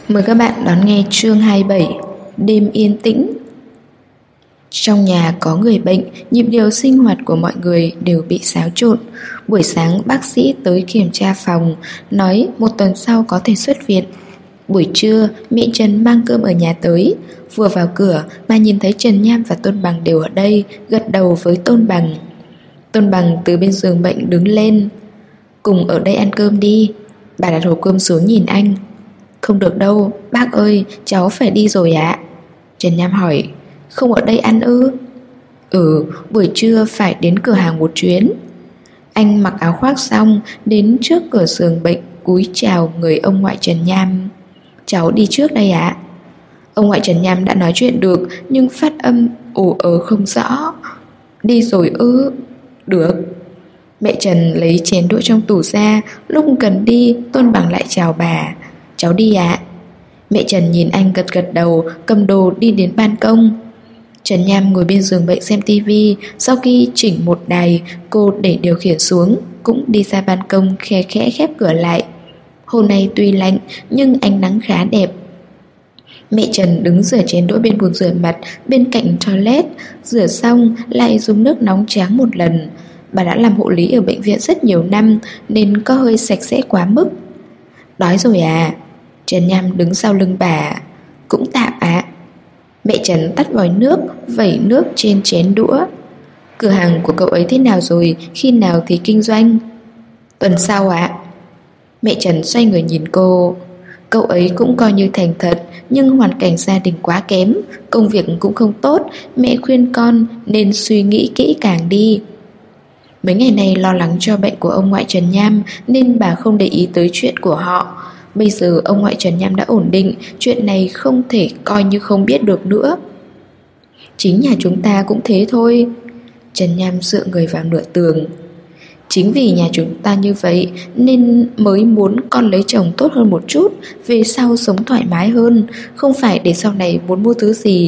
Mời các bạn đón nghe chương 27, Đêm yên tĩnh. Trong nhà có người bệnh, nhịp điệu sinh hoạt của mọi người đều bị xáo trộn. Buổi sáng bác sĩ tới kiểm tra phòng, nói một tuần sau có thể xuất viện. Buổi trưa, mẹ Trần mang cơm ở nhà tới. Vừa vào cửa, bà nhìn thấy Trần Nham và Tôn Bằng đều ở đây, gật đầu với Tôn Bằng. Tôn Bằng từ bên giường bệnh đứng lên. Cùng ở đây ăn cơm đi. Bà đặt hộp cơm xuống nhìn anh. Không được đâu, bác ơi, cháu phải đi rồi ạ. Trần Nham hỏi, không ở đây ăn ư? Buổi trưa phải đến cửa hàng một chuyến. Anh mặc áo khoác xong, đến trước cửa giường bệnh, cúi chào người ông ngoại Trần Nham. Cháu đi trước đây ạ. Ông ngoại Trần Nham đã nói chuyện được, nhưng phát âm không rõ. Đi rồi ư? Được. Mẹ Trần lấy chén đũa trong tủ ra, lúc cần đi, Tôn Bằng lại chào bà. Cháu đi ạ. Mẹ Trần nhìn anh gật gật đầu, cầm đồ đi đến ban công. Trần Nham ngồi bên giường bệnh xem tivi. Sau khi chỉnh một đài, cô để điều khiển xuống, cũng đi ra ban công khe khẽ khép cửa lại. Hôm nay tuy lạnh, nhưng ánh nắng khá đẹp. Mẹ Trần đứng rửa chén đũa bên bồn rửa mặt bên cạnh toilet. Rửa xong lại dùng nước nóng tráng một lần. Bà đã làm hộ lý ở bệnh viện rất nhiều năm, nên có hơi sạch sẽ quá mức. Đói rồi à? Trần Nham đứng sau lưng bà. Cũng tạm ạ. Mẹ Trần tắt vòi nước, vẩy nước trên chén đũa. Cửa hàng của cậu ấy thế nào rồi? Khi nào thì kinh doanh? Tuần sau ạ. Mẹ Trần xoay người nhìn cô. Cậu ấy cũng coi như thành thật, nhưng hoàn cảnh gia đình quá kém, công việc cũng không tốt. Mẹ khuyên con nên suy nghĩ kỹ càng đi. Mấy ngày này lo lắng cho bệnh của ông ngoại Trần Nham, nên bà không để ý tới chuyện của họ. Bây giờ ông ngoại Trần Nham đã ổn định, chuyện này không thể coi như không biết được nữa. Chính nhà chúng ta cũng thế thôi. Trần Nham dựa người vào nửa tường. Chính vì nhà chúng ta như vậy nên mới muốn con lấy chồng tốt hơn một chút, về sau sống thoải mái hơn. Không phải để sau này muốn mua thứ gì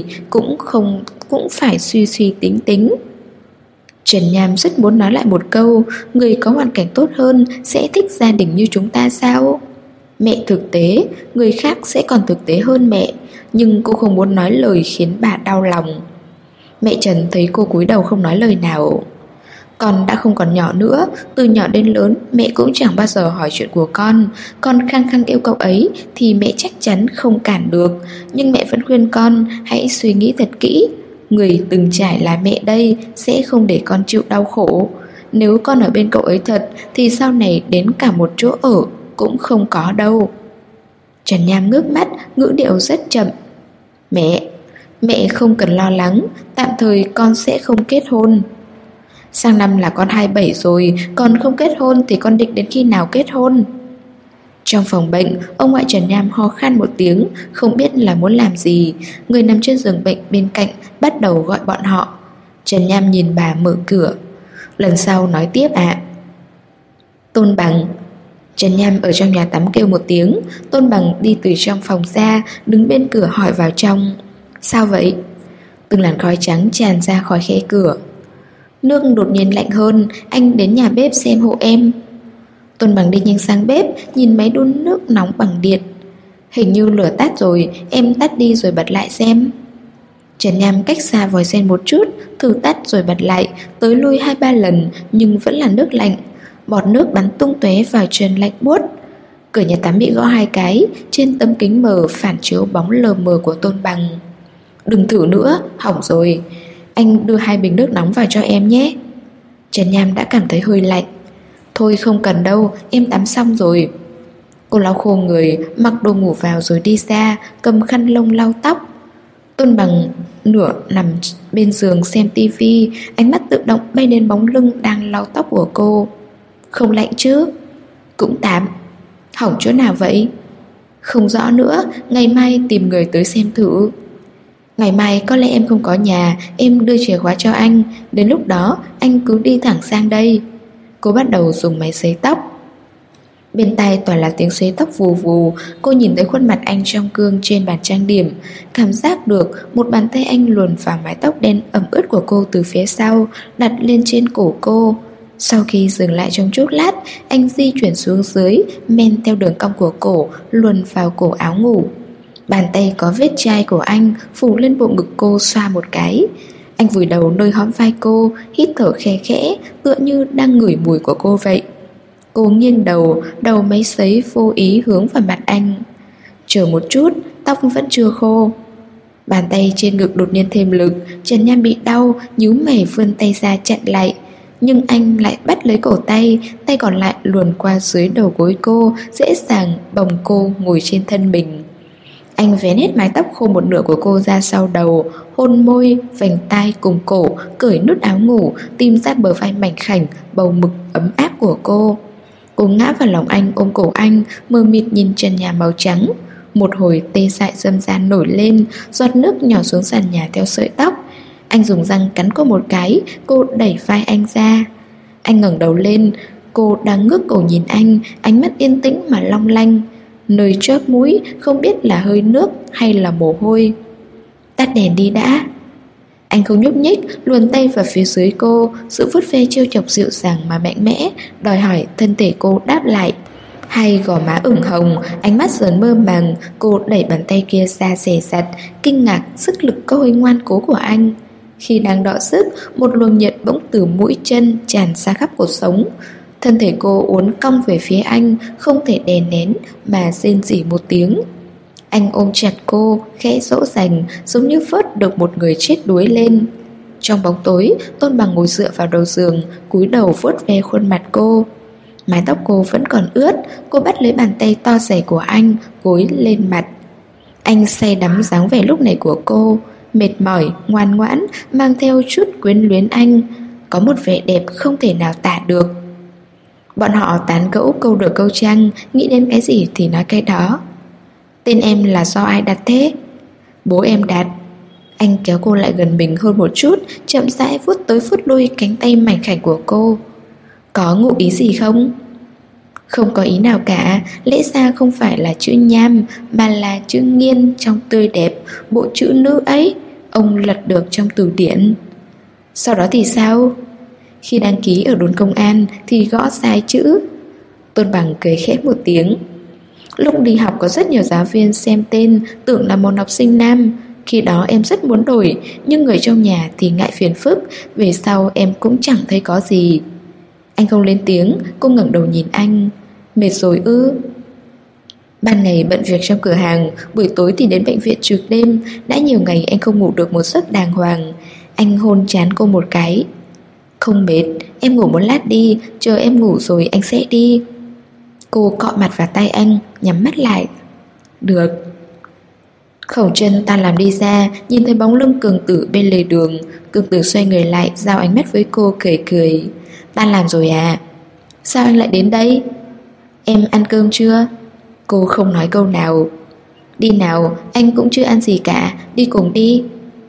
cũng phải suy suy tính tính. Trần Nham rất muốn nói lại một câu, người có hoàn cảnh tốt hơn sẽ thích gia đình như chúng ta sao? Mẹ thực tế, người khác sẽ còn thực tế hơn mẹ, nhưng cô không muốn nói lời khiến bà đau lòng. Mẹ Trần thấy cô cúi đầu không nói lời nào. Con đã không còn nhỏ nữa, từ nhỏ đến lớn mẹ cũng chẳng bao giờ hỏi chuyện của con. Con khăng khăng yêu cậu ấy thì mẹ chắc chắn không cản được, nhưng mẹ vẫn khuyên con hãy suy nghĩ thật kỹ. Người từng trải là mẹ đây sẽ không để con chịu đau khổ. Nếu con ở bên cậu ấy thật thì sau này đến cả một chỗ ở cũng không có đâu. Trần Nham ngước mắt, ngữ điệu rất chậm. Mẹ không cần lo lắng, tạm thời con sẽ không kết hôn. Sang năm là con 27 rồi, còn không kết hôn thì con định đến khi nào kết hôn? Trong phòng bệnh, ông ngoại Trần Nham ho khan một tiếng, không biết là muốn làm gì. Người nằm trên giường bệnh bên cạnh bắt đầu gọi bọn họ. Trần Nham nhìn bà mở cửa. Lần sau nói tiếp ạ. Tôn Bằng. Trần Nham ở trong nhà tắm kêu một tiếng. Tôn Bằng đi từ trong phòng ra, đứng bên cửa hỏi vào trong. Sao vậy? Từng làn khói trắng tràn ra khỏi khe cửa. Nước đột nhiên lạnh hơn, anh đến nhà bếp xem hộ em. Tôn Bằng đi nhanh sang bếp, nhìn máy đun nước nóng bằng điện. Hình như lửa tắt rồi, em tắt đi rồi bật lại xem. Trần Nham cách xa vòi sen một chút, thử tắt rồi bật lại, tới lui 2-3 lần nhưng vẫn là nước lạnh. Bọt nước bắn tung tóe vào chân lạnh buốt. Cửa nhà tắm bị gõ 2 cái, trên tấm kính mờ phản chiếu bóng lờ mờ của Tôn Bằng. Đừng thử nữa, hỏng rồi. Anh đưa 2 bình nước nóng vào cho em nhé. Trần Nham đã cảm thấy hơi lạnh. Thôi không cần đâu, em tắm xong rồi. Cô lau khô người, mặc đồ ngủ vào rồi đi ra, cầm khăn lông lau tóc. Tôn Bằng nửa nằm bên giường xem tivi, ánh mắt tự động bay đến bóng lưng đang lau tóc của cô. Không lạnh chứ? Cũng tạm. Hỏng chỗ nào vậy? Không rõ nữa, ngày mai tìm người tới xem thử. Ngày mai có lẽ em không có nhà, em đưa chìa khóa cho anh. Đến lúc đó anh cứ đi thẳng sang đây. Cô bắt đầu dùng máy sấy tóc. Bên tai toàn là tiếng sấy tóc vù vù. Cô nhìn thấy khuôn mặt anh trong gương trên bàn trang điểm, cảm giác được một bàn tay anh luồn vào mái tóc đen ẩm ướt của cô từ phía sau, đặt lên trên cổ cô. Sau khi dừng lại trong chốc lát, anh di chuyển xuống dưới, men theo đường cong của cổ, luồn vào cổ áo ngủ. Bàn tay có vết chai của anh phủ lên bộ ngực cô xoa một cái. Anh vùi đầu nơi hõm vai cô, hít thở khe khẽ, tựa như đang ngửi mùi của cô vậy. Cô nghiêng đầu, đầu máy sấy vô ý hướng vào mặt anh. Chờ một chút, tóc vẫn chưa khô. Bàn tay trên ngực đột nhiên thêm lực, Trần Nham bị đau, nhíu mày vươn tay ra chặn lại. Nhưng anh lại bắt lấy cổ tay, tay còn lại luồn qua dưới đầu gối cô, dễ dàng bồng cô ngồi trên thân mình. Anh vén hết mái tóc khô một nửa của cô ra sau đầu, hôn môi, vành tai cùng cổ, cởi nút áo ngủ, tìm ra bờ vai mảnh khảnh, bầu mực ấm áp của cô. Cô ngã vào lòng anh, ôm cổ anh, mờ mịt nhìn trần nhà màu trắng. Một hồi tê dại râm ran nổi lên, giọt nước nhỏ xuống sàn nhà theo sợi tóc. Anh dùng răng cắn cô một cái, cô đẩy vai anh ra. Anh ngẩng đầu lên, cô đang ngước cổ nhìn anh, ánh mắt yên tĩnh mà long lanh. Nơi chóp mũi không biết là hơi nước hay là mồ hôi. Tắt đèn đi đã. Anh không nhúc nhích, luồn tay vào phía dưới cô, sự vuốt ve trêu chọc dịu dàng mà mạnh mẽ, đòi hỏi thân thể cô đáp lại. Hai gò má ửng hồng, ánh mắt dần mơ màng, cô đẩy bàn tay kia ra dè dặt, kinh ngạc sức lực có hơi ngoan cố của anh. Khi đang đọ sức, một luồng nhiệt bỗng từ mũi chân tràn ra khắp cuộc sống. Thân thể cô uốn cong về phía anh, không thể đè nén mà rên rỉ một tiếng. Anh ôm chặt cô, khẽ dỗ dành, giống như vớt được một người chết đuối lên. Trong bóng tối, Tôn Bằng ngồi dựa vào đầu giường, cúi đầu vuốt ve khuôn mặt cô. Mái tóc cô vẫn còn ướt, cô bắt lấy bàn tay to dày của anh, gối lên mặt. Anh say đắm dáng vẻ lúc này của cô, mệt mỏi, ngoan ngoãn, mang theo chút quyến luyến anh, có một vẻ đẹp không thể nào tả được. Bọn họ tán gẫu câu được câu trăng, nghĩ đến cái gì thì nói cái đó. Tên em là do ai đặt thế? Bố em đặt. Anh kéo cô lại gần mình hơn một chút, chậm rãi vuốt tới vuốt lui cánh tay mảnh khảnh của cô. Có ngụ ý gì không? Không có ý nào cả, lẽ ra không phải là chữ nham mà là chữ nghiên trong tươi đẹp, bộ chữ nữ ấy, ông lật được trong từ điển. Sau đó thì sao? Khi đăng ký ở đồn công an thì gõ sai chữ. Tôn Bằng cười khẽ một tiếng. Lúc đi học có rất nhiều giáo viên xem tên tưởng là một học sinh nam. Khi đó em rất muốn đổi, nhưng người trong nhà thì ngại phiền phức. Về sau em cũng chẳng thấy có gì. Anh không lên tiếng, cô ngẩng đầu nhìn anh. Mệt rồi ư? Ban ngày bận việc trong cửa hàng, buổi tối thì đến bệnh viện trực đêm. Đã nhiều ngày anh không ngủ được một giấc đàng hoàng. Anh hôn trán cô một cái. Không mệt, em ngủ một lát đi, chờ em ngủ rồi anh sẽ đi. Cô cọ mặt vào tay anh, nhắm mắt lại. Được. Khổng Trân tan làm đi ra, nhìn thấy bóng lưng Cường Tử bên lề đường. Cường Tử xoay người lại, giao ánh mắt với cô cười cười. Tan làm rồi à? Sao anh lại đến đây? Em ăn cơm chưa? Cô không nói câu nào. Đi nào, anh cũng chưa ăn gì cả, đi cùng đi.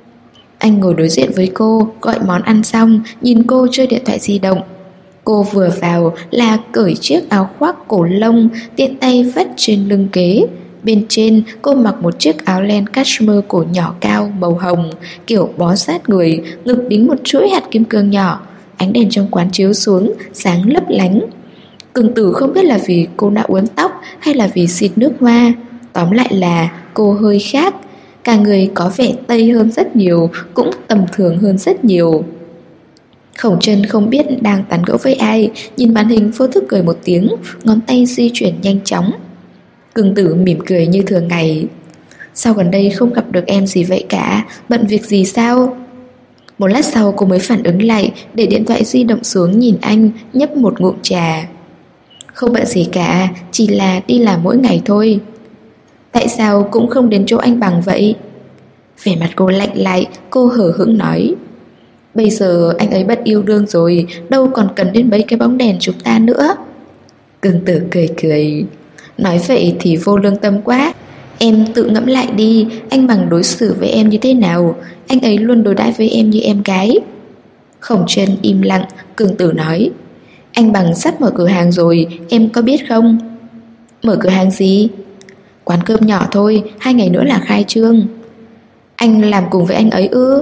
Anh ngồi đối diện với cô, gọi món ăn xong, nhìn cô chơi điện thoại di động. Cô vừa vào là cởi chiếc áo khoác cổ lông, tiện tay vắt trên lưng ghế. Bên trên cô mặc một chiếc áo len cashmere cổ nhỏ cao màu hồng, kiểu bó sát người, ngực đính một chuỗi hạt kim cương nhỏ. Ánh đèn trong quán chiếu xuống, sáng lấp lánh. Cường Tử không biết là vì cô đã uốn tóc hay là vì xịt nước hoa. Tóm lại là cô hơi khác. Cả người có vẻ tây hơn rất nhiều, cũng tầm thường hơn rất nhiều. Khổng Trân không biết đang tán gẫu với ai, nhìn màn hình vô thức cười một tiếng, ngón tay di chuyển nhanh chóng. Cường Tử mỉm cười như thường ngày. Sao gần đây không gặp được em gì vậy cả, bận việc gì sao? Một lát sau cô mới phản ứng lại, để điện thoại di động xuống nhìn anh, nhấp một ngụm trà. Không bận gì cả, chỉ là đi làm mỗi ngày thôi. Tại sao cũng không đến chỗ anh Bằng vậy? Vẻ mặt cô lạnh lại, cô hờ hững nói. Bây giờ anh ấy bận yêu đương rồi, đâu còn cần đến mấy cái bóng đèn chúng ta nữa. Cường Tử cười cười. Nói vậy thì vô lương tâm quá. Em tự ngẫm lại đi, anh Bằng đối xử với em như thế nào? Anh ấy luôn đối đãi với em như em gái. Khổng Trân im lặng, Cường Tử nói. Anh Bằng sắp mở cửa hàng rồi, em có biết không? Mở cửa hàng gì? Quán cơm nhỏ thôi, 2 ngày nữa là khai trương. Anh làm cùng với anh ấy ư?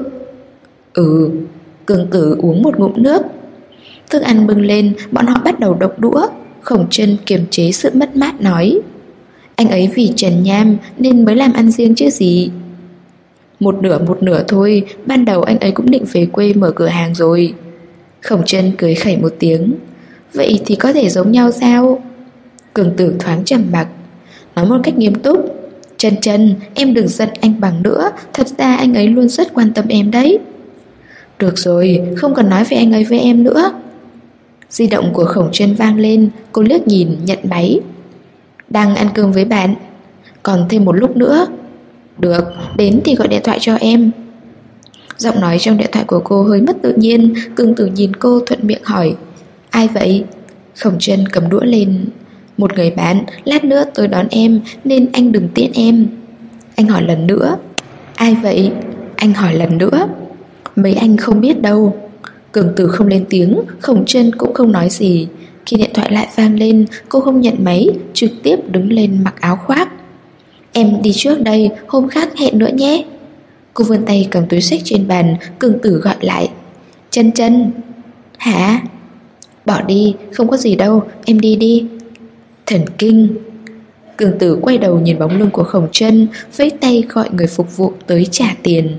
Ừ. Cường Tử uống một ngụm nước. Thức ăn bưng lên, bọn họ bắt đầu động đũa. Khổng Trân kiềm chế sự mất mát nói. Anh ấy vì Trần Nham nên mới làm ăn riêng chứ gì. Một nửa thôi, ban đầu anh ấy cũng định về quê mở cửa hàng rồi. Khổng Chân cười khẩy một tiếng. Vậy thì có thể giống nhau sao? Cường Tử thoáng trầm mặc, nói một cách nghiêm túc. Chân, em đừng giận anh Bằng nữa. Thật ra anh ấy luôn rất quan tâm em đấy. Được rồi, không cần nói về anh ấy với em nữa. Di động của Khổng Chân vang lên. Cô liếc nhìn, nhận máy. Đang ăn cơm với bạn. Còn thêm một lúc nữa. Được, đến thì gọi điện thoại cho em. Giọng nói trong điện thoại của cô hơi mất tự nhiên. Cường Tử nhìn cô thuận miệng hỏi: Ai vậy? Khổng Chân cầm đũa lên. Một người bạn, lát nữa tới đón em nên anh đừng tiễn em. Anh hỏi lần nữa. Ai vậy? Anh hỏi lần nữa. Mấy anh không biết đâu. Cường Tử không lên tiếng, Khổng Chân cũng không nói gì. Khi điện thoại lại vang lên, cô không nhận máy, trực tiếp đứng lên mặc áo khoác. Em đi trước đây, hôm khác hẹn nữa nhé. Cô vươn tay cầm túi xách trên bàn. Cường Tử gọi lại. Chân. Hả? Bỏ đi, không có gì đâu, em đi đi. Thần kinh. Cường Tử quay đầu nhìn bóng lưng của Khổng Chân, vẫy tay gọi người phục vụ tới trả tiền.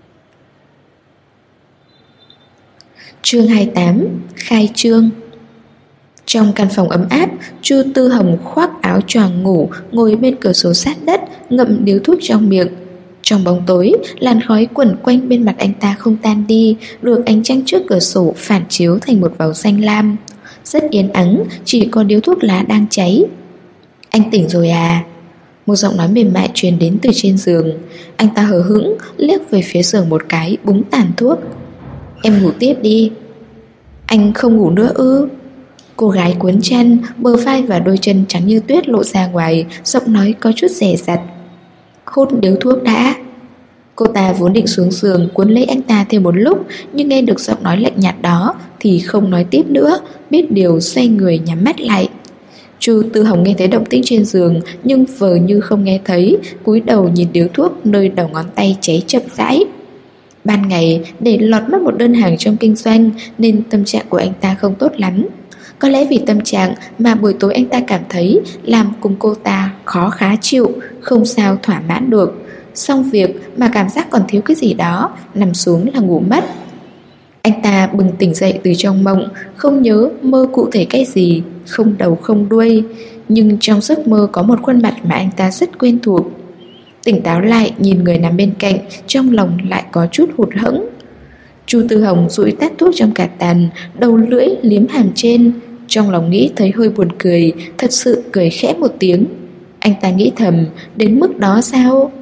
Chương 28. Khai trương. Trong căn phòng ấm áp, Chu Tư Hồng khoác áo choàng ngủ, ngồi bên cửa sổ sát đất, ngậm điếu thuốc trong miệng. Trong bóng tối, làn khói quẩn quanh bên mặt anh ta không tan đi, được ánh trăng trước cửa sổ phản chiếu thành một màu xanh lam. Rất yên ắng, chỉ có điếu thuốc lá đang cháy. Anh tỉnh rồi à? Một giọng nói mềm mại truyền đến từ trên giường. Anh ta hờ hững, liếc về phía giường một cái, búng tàn thuốc. Em ngủ tiếp đi. Anh không ngủ nữa ư? Cô gái cuốn chăn, bờ vai và đôi chân trắng như tuyết lộ ra ngoài, giọng nói có chút dè dặt. Hút điếu thuốc đã. Cô ta vốn định xuống giường cuốn lấy anh ta thêm một lúc, nhưng nghe được giọng nói lạnh nhạt đó thì không nói tiếp nữa, biết điều xoay người nhắm mắt lại. Chu Tư Hồng nghe thấy động tĩnh trên giường nhưng vờ như không nghe thấy, cúi đầu nhìn điếu thuốc nơi đầu ngón tay cháy chậm rãi. Ban ngày để lọt mất một đơn hàng trong kinh doanh nên tâm trạng của anh ta không tốt lắm. Có lẽ vì tâm trạng mà buổi tối anh ta cảm thấy làm cùng cô ta khó khá chịu, không sao thỏa mãn được. Xong việc mà cảm giác còn thiếu cái gì đó, nằm xuống là ngủ mất. Anh ta bừng tỉnh dậy từ trong mộng, không nhớ mơ cụ thể cái gì, không đầu không đuôi. Nhưng trong giấc mơ có một khuôn mặt mà anh ta rất quen thuộc. Tỉnh táo lại nhìn người nằm bên cạnh, trong lòng lại có chút hụt hẫng. Chu Tư Hồng dụi tắt thuốc trong cà tàn, đầu lưỡi liếm hàm trên. Trong lòng nghĩ thấy hơi buồn cười, thật sự cười khẽ một tiếng. Anh ta nghĩ thầm, đến mức đó sao?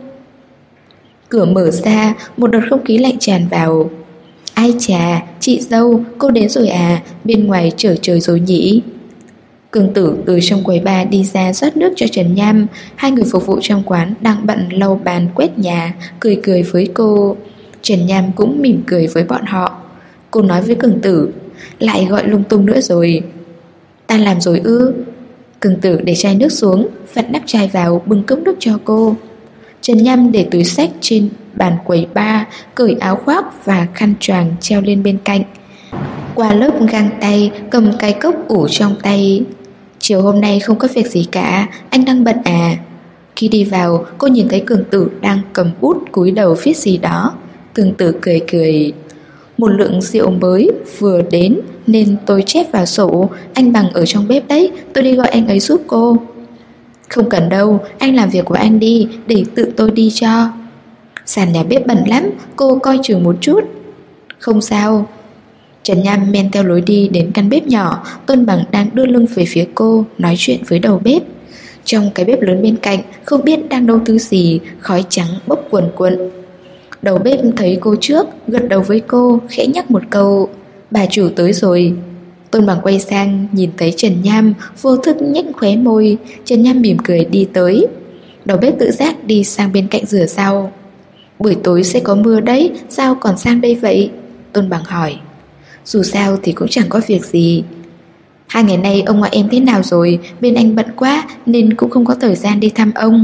Cửa mở ra, một đợt không khí lạnh tràn vào. Ai chà, chị dâu, cô đến rồi à, bên ngoài trở trời rồi nhỉ? Cường Tử từ trong quầy bar đi ra rót nước cho Trần Nham. Hai người phục vụ trong quán đang bận lau bàn quét nhà, cười cười với cô. Trần Nham cũng mỉm cười với bọn họ. Cô nói với Cường Tử, lại gọi lung tung nữa rồi. Ta làm rồi ư? Cường Tử để chai nước xuống, vặn nắp chai vào, bưng cốc nước cho cô. Trần Nham để túi xách trên bàn quầy bar, cởi áo khoác và khăn choàng treo lên bên cạnh. Qua lớp găng tay, cầm cái cốc ủ trong tay. Chiều hôm nay không có việc gì cả, anh đang bận à? Khi đi vào, cô nhìn thấy Cường Tử đang cầm bút cúi đầu viết gì đó. Cường Tử cười cười. Một lượng rượu mới vừa đến nên tôi chép vào sổ. Anh Bằng ở trong bếp đấy, tôi đi gọi anh ấy giúp cô. Không cần đâu, anh làm việc của anh đi, để tự tôi đi cho. Sàn nhà bếp bẩn lắm, cô coi chừng một chút. Không sao. Trần Nham men theo lối đi đến căn bếp nhỏ. Tôn Bằng đang đưa lưng về phía cô, nói chuyện với đầu bếp. Trong cái bếp lớn bên cạnh, không biết đang nấu thứ gì, khói trắng bốc cuồn cuộn. Đầu bếp thấy cô trước, gật đầu với cô, khẽ nhắc một câu, bà chủ tới rồi. Tôn Bằng quay sang, nhìn thấy Trần Nham, vô thức nhếch khóe môi. Trần Nham mỉm cười đi tới. Đầu bếp tự giác đi sang bên cạnh rửa rau. Buổi tối sẽ có mưa đấy, sao còn sang đây vậy? Tôn Bằng hỏi. Dù sao thì cũng chẳng có việc gì. 2 ngày nay ông ngoại em thế nào rồi? Bên anh bận quá nên cũng không có thời gian đi thăm ông.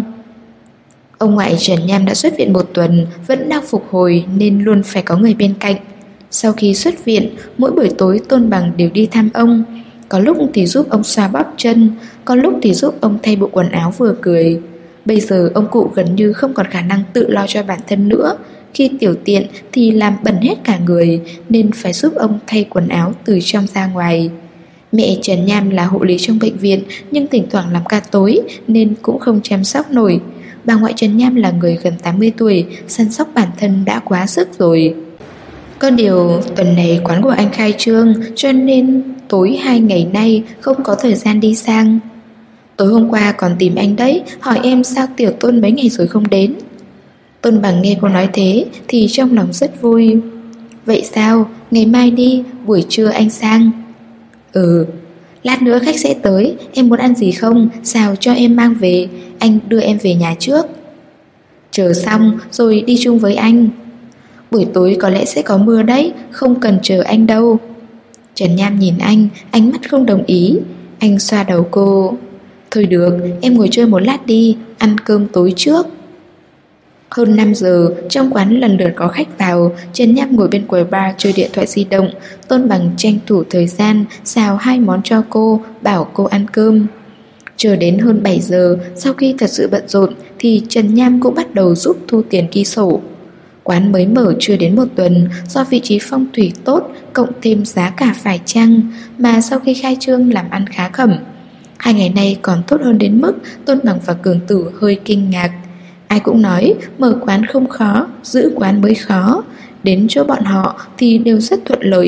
Ông ngoại Trần Nham đã xuất viện 1 tuần, vẫn đang phục hồi nên luôn phải có người bên cạnh. Sau khi xuất viện, mỗi buổi tối Tôn Bằng đều đi thăm ông. Có lúc thì giúp ông xoa bóp chân, có lúc thì giúp ông thay bộ quần áo vừa cười. Bây giờ ông cụ gần như không còn khả năng tự lo cho bản thân nữa. Khi tiểu tiện thì làm bẩn hết cả người, nên phải giúp ông thay quần áo từ trong ra ngoài. Mẹ Trần Nham là hộ lý trong bệnh viện, nhưng thỉnh thoảng làm ca tối nên cũng không chăm sóc nổi. Bà ngoại Trần Nham là người gần 80 tuổi, săn sóc bản thân đã quá sức rồi. Có điều tuần này quán của anh khai trương, cho nên tối 2 ngày nay không có thời gian đi sang. Tối hôm qua còn tìm anh đấy, hỏi em sao Tiểu Tôn mấy ngày rồi không đến. Tôn Bằng nghe cô nói thế thì trong lòng rất vui. Vậy sao, ngày mai đi, buổi trưa anh sang. Ừ, lát nữa khách sẽ tới, em muốn ăn gì không, sao cho em mang về, anh đưa em về nhà trước. Chờ xong rồi đi chung với anh. Buổi tối có lẽ sẽ có mưa đấy, không cần chờ anh đâu. Trần Nham nhìn anh, ánh mắt không đồng ý. Anh xoa đầu cô. Thôi được, em ngồi chơi một lát đi, ăn cơm tối trước. Hơn 5 giờ, trong quán lần lượt có khách vào. Trần Nham ngồi bên quầy bar chơi điện thoại di động. Tôn Bằng tranh thủ thời gian xào 2 món cho cô, bảo cô ăn cơm. Chờ đến hơn 7 giờ, sau khi thật sự bận rộn thì Trần Nham cũng bắt đầu giúp thu tiền ghi sổ. Quán mới mở chưa đến 1 tuần, do vị trí phong thủy tốt cộng thêm giá cả phải chăng mà sau khi khai trương làm ăn khá khẩm. 2 ngày nay còn tốt hơn đến mức Tôn Bằng và Cường Tử hơi kinh ngạc. Ai cũng nói mở quán không khó, giữ quán mới khó. Đến chỗ bọn họ thì đều rất thuận lợi.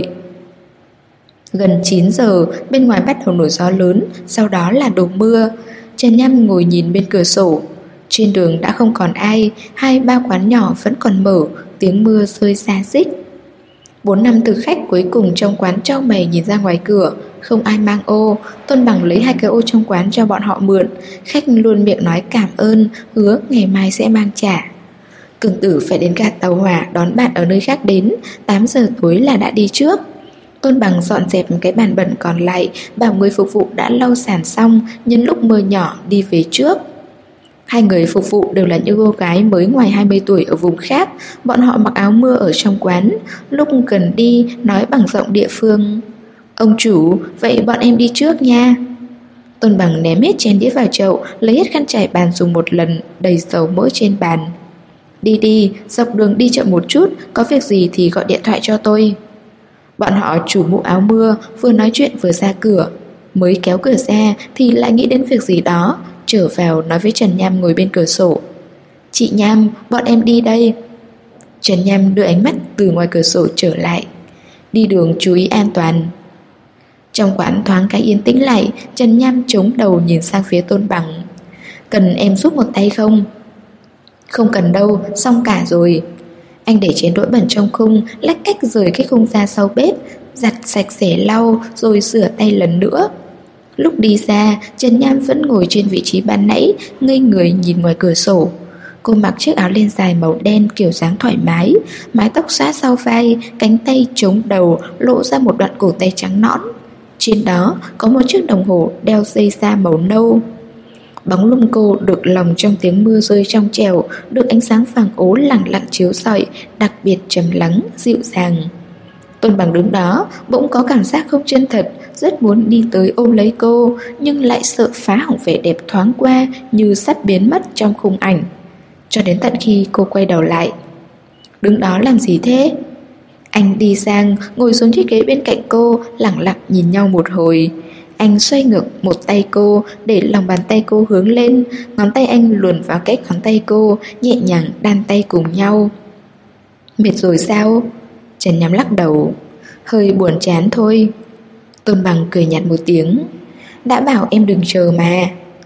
Gần 9 giờ, bên ngoài bắt đầu nổi gió lớn, sau đó là đổ mưa. Trần Nham ngồi nhìn bên cửa sổ. Trên đường đã không còn ai, 2-3 quán nhỏ vẫn còn mở, tiếng mưa rơi rá rích. 4 năm thực khách cuối cùng trong quán chau mày nhìn ra ngoài cửa, không ai mang ô. Tôn Bằng lấy 2 cái ô trong quán cho bọn họ mượn. Khách luôn miệng nói cảm ơn, hứa ngày mai sẽ mang trả. Cường Tử phải đến ga tàu hỏa đón bạn ở nơi khác đến, 8 giờ tối là đã đi trước. Tôn Bằng dọn dẹp cái bàn bẩn còn lại, bảo người phục vụ đã lau sàn xong, nhân lúc mưa nhỏ đi về trước. 2 người phục vụ đều là những cô gái mới ngoài 20 tuổi ở vùng khác. Bọn họ mặc áo mưa ở trong quán. Lúc gần đi nói bằng giọng địa phương. Ông chủ, vậy bọn em đi trước nha. Tôn Bằng ném hết chén đĩa vào chậu, lấy hết khăn trải bàn dùng một lần, đầy dầu mỡ trên bàn. Đi đi, dọc đường đi chậm một chút, có việc gì thì gọi điện thoại cho tôi. Bọn họ chủ mũ áo mưa vừa nói chuyện vừa ra cửa. Mới kéo cửa ra thì lại nghĩ đến việc gì đó, trở vào nói với Trần Nham ngồi bên cửa sổ. Chị Nham, bọn em đi đây. Trần Nham đưa ánh mắt từ ngoài cửa sổ trở lại. Đi đường chú ý an toàn. Trong quán thoáng cái yên tĩnh lại, Trần Nham chống đầu nhìn sang phía Tôn Bằng. Cần em giúp một tay không? Không cần đâu, xong cả rồi. Anh để chén đũa bẩn trong khung, lách cách rời cái khung ra sau bếp, giặt sạch sẽ lau rồi rửa tay lần nữa. Lúc đi ra, Trần Nham vẫn ngồi trên vị trí ban nãy, ngây người nhìn ngoài cửa sổ. Cô mặc chiếc áo len dài màu đen kiểu dáng thoải mái, mái tóc xõa sau vai, cánh tay chống đầu lộ ra một đoạn cổ tay trắng nõn. Trên đó có một chiếc đồng hồ đeo dây da màu nâu. Bóng lưng cô được lồng trong tiếng mưa rơi trong trẻo, được ánh sáng vàng ố lẳng lặng chiếu rọi, đặc biệt trầm lắng, dịu dàng. Tôn Bằng đứng đó, bỗng có cảm giác không chân thật, rất muốn đi tới ôm lấy cô, nhưng lại sợ phá hỏng vẻ đẹp thoáng qua như sắp biến mất trong khung ảnh. Cho đến tận khi cô quay đầu lại. Đứng đó làm gì thế? Anh đi sang, ngồi xuống chiếc ghế bên cạnh cô, lẳng lặng nhìn nhau một hồi. Anh xoay ngược một tay cô, để lòng bàn tay cô hướng lên, ngón tay anh luồn vào cái ngón tay cô, nhẹ nhàng đan tay cùng nhau. Mệt rồi sao? Trần Nham lắc đầu. Hơi buồn chán thôi. Tôn Bằng cười nhạt một tiếng. Đã bảo em đừng chờ mà.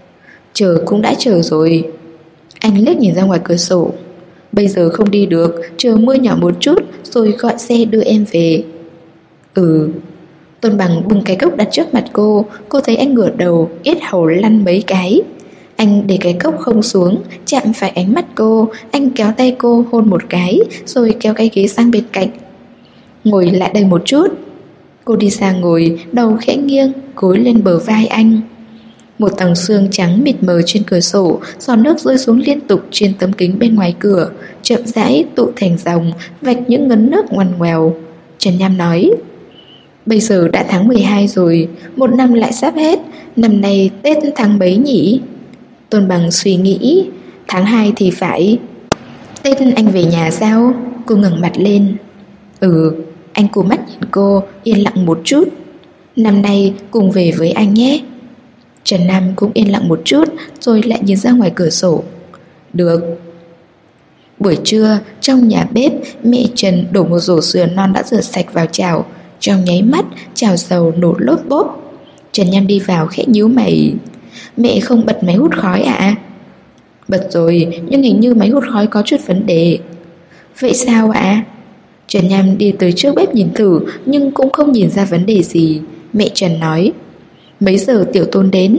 Chờ cũng đã chờ rồi. Anh liếc nhìn ra ngoài cửa sổ. Bây giờ không đi được, chờ mưa nhỏ một chút rồi gọi xe đưa em về. Ừ. Tôn Bằng bưng cái cốc đặt trước mặt cô. Cô thấy anh ngửa đầu, yết hầu lăn mấy cái. Anh để cái cốc không xuống, chạm phải ánh mắt cô. Anh kéo tay cô hôn một cái, rồi kéo cái ghế sang bên cạnh. Ngồi lại đây một chút. Cô đi sang ngồi, đầu khẽ nghiêng, gối lên bờ vai anh. Một tầng sương trắng mịt mờ trên cửa sổ, giọt nước rơi xuống liên tục trên tấm kính bên ngoài cửa, chậm rãi tụ thành dòng, vạch những ngấn nước ngoằn ngoèo. Trần Nham nói, Bây giờ đã tháng 12 rồi, một năm lại sắp hết. Năm nay Tết tháng mấy nhỉ? Tôn Bằng suy nghĩ. Tháng 2 thì phải. Tết anh về nhà sao? Cô ngẩng mặt lên. Ừ. Anh cúi mắt nhìn cô, yên lặng một chút. Năm nay cùng về với anh nhé. Trần Nam cũng yên lặng một chút, rồi lại nhìn ra ngoài cửa sổ. Được. Buổi trưa, trong nhà bếp, mẹ Trần đổ một rổ sườn non đã rửa sạch vào chảo. Trong nháy mắt, chảo dầu nổ lốp bốp. Trần Nham đi vào khẽ nhíu mày. Mẹ không bật máy hút khói à? Bật rồi, nhưng hình như máy hút khói có chút vấn đề. Vậy sao ạ? Trần Nham đi tới trước bếp nhìn thử, nhưng cũng không nhìn ra vấn đề gì. Mẹ Trần nói. Mấy giờ Tiểu Tôn đến?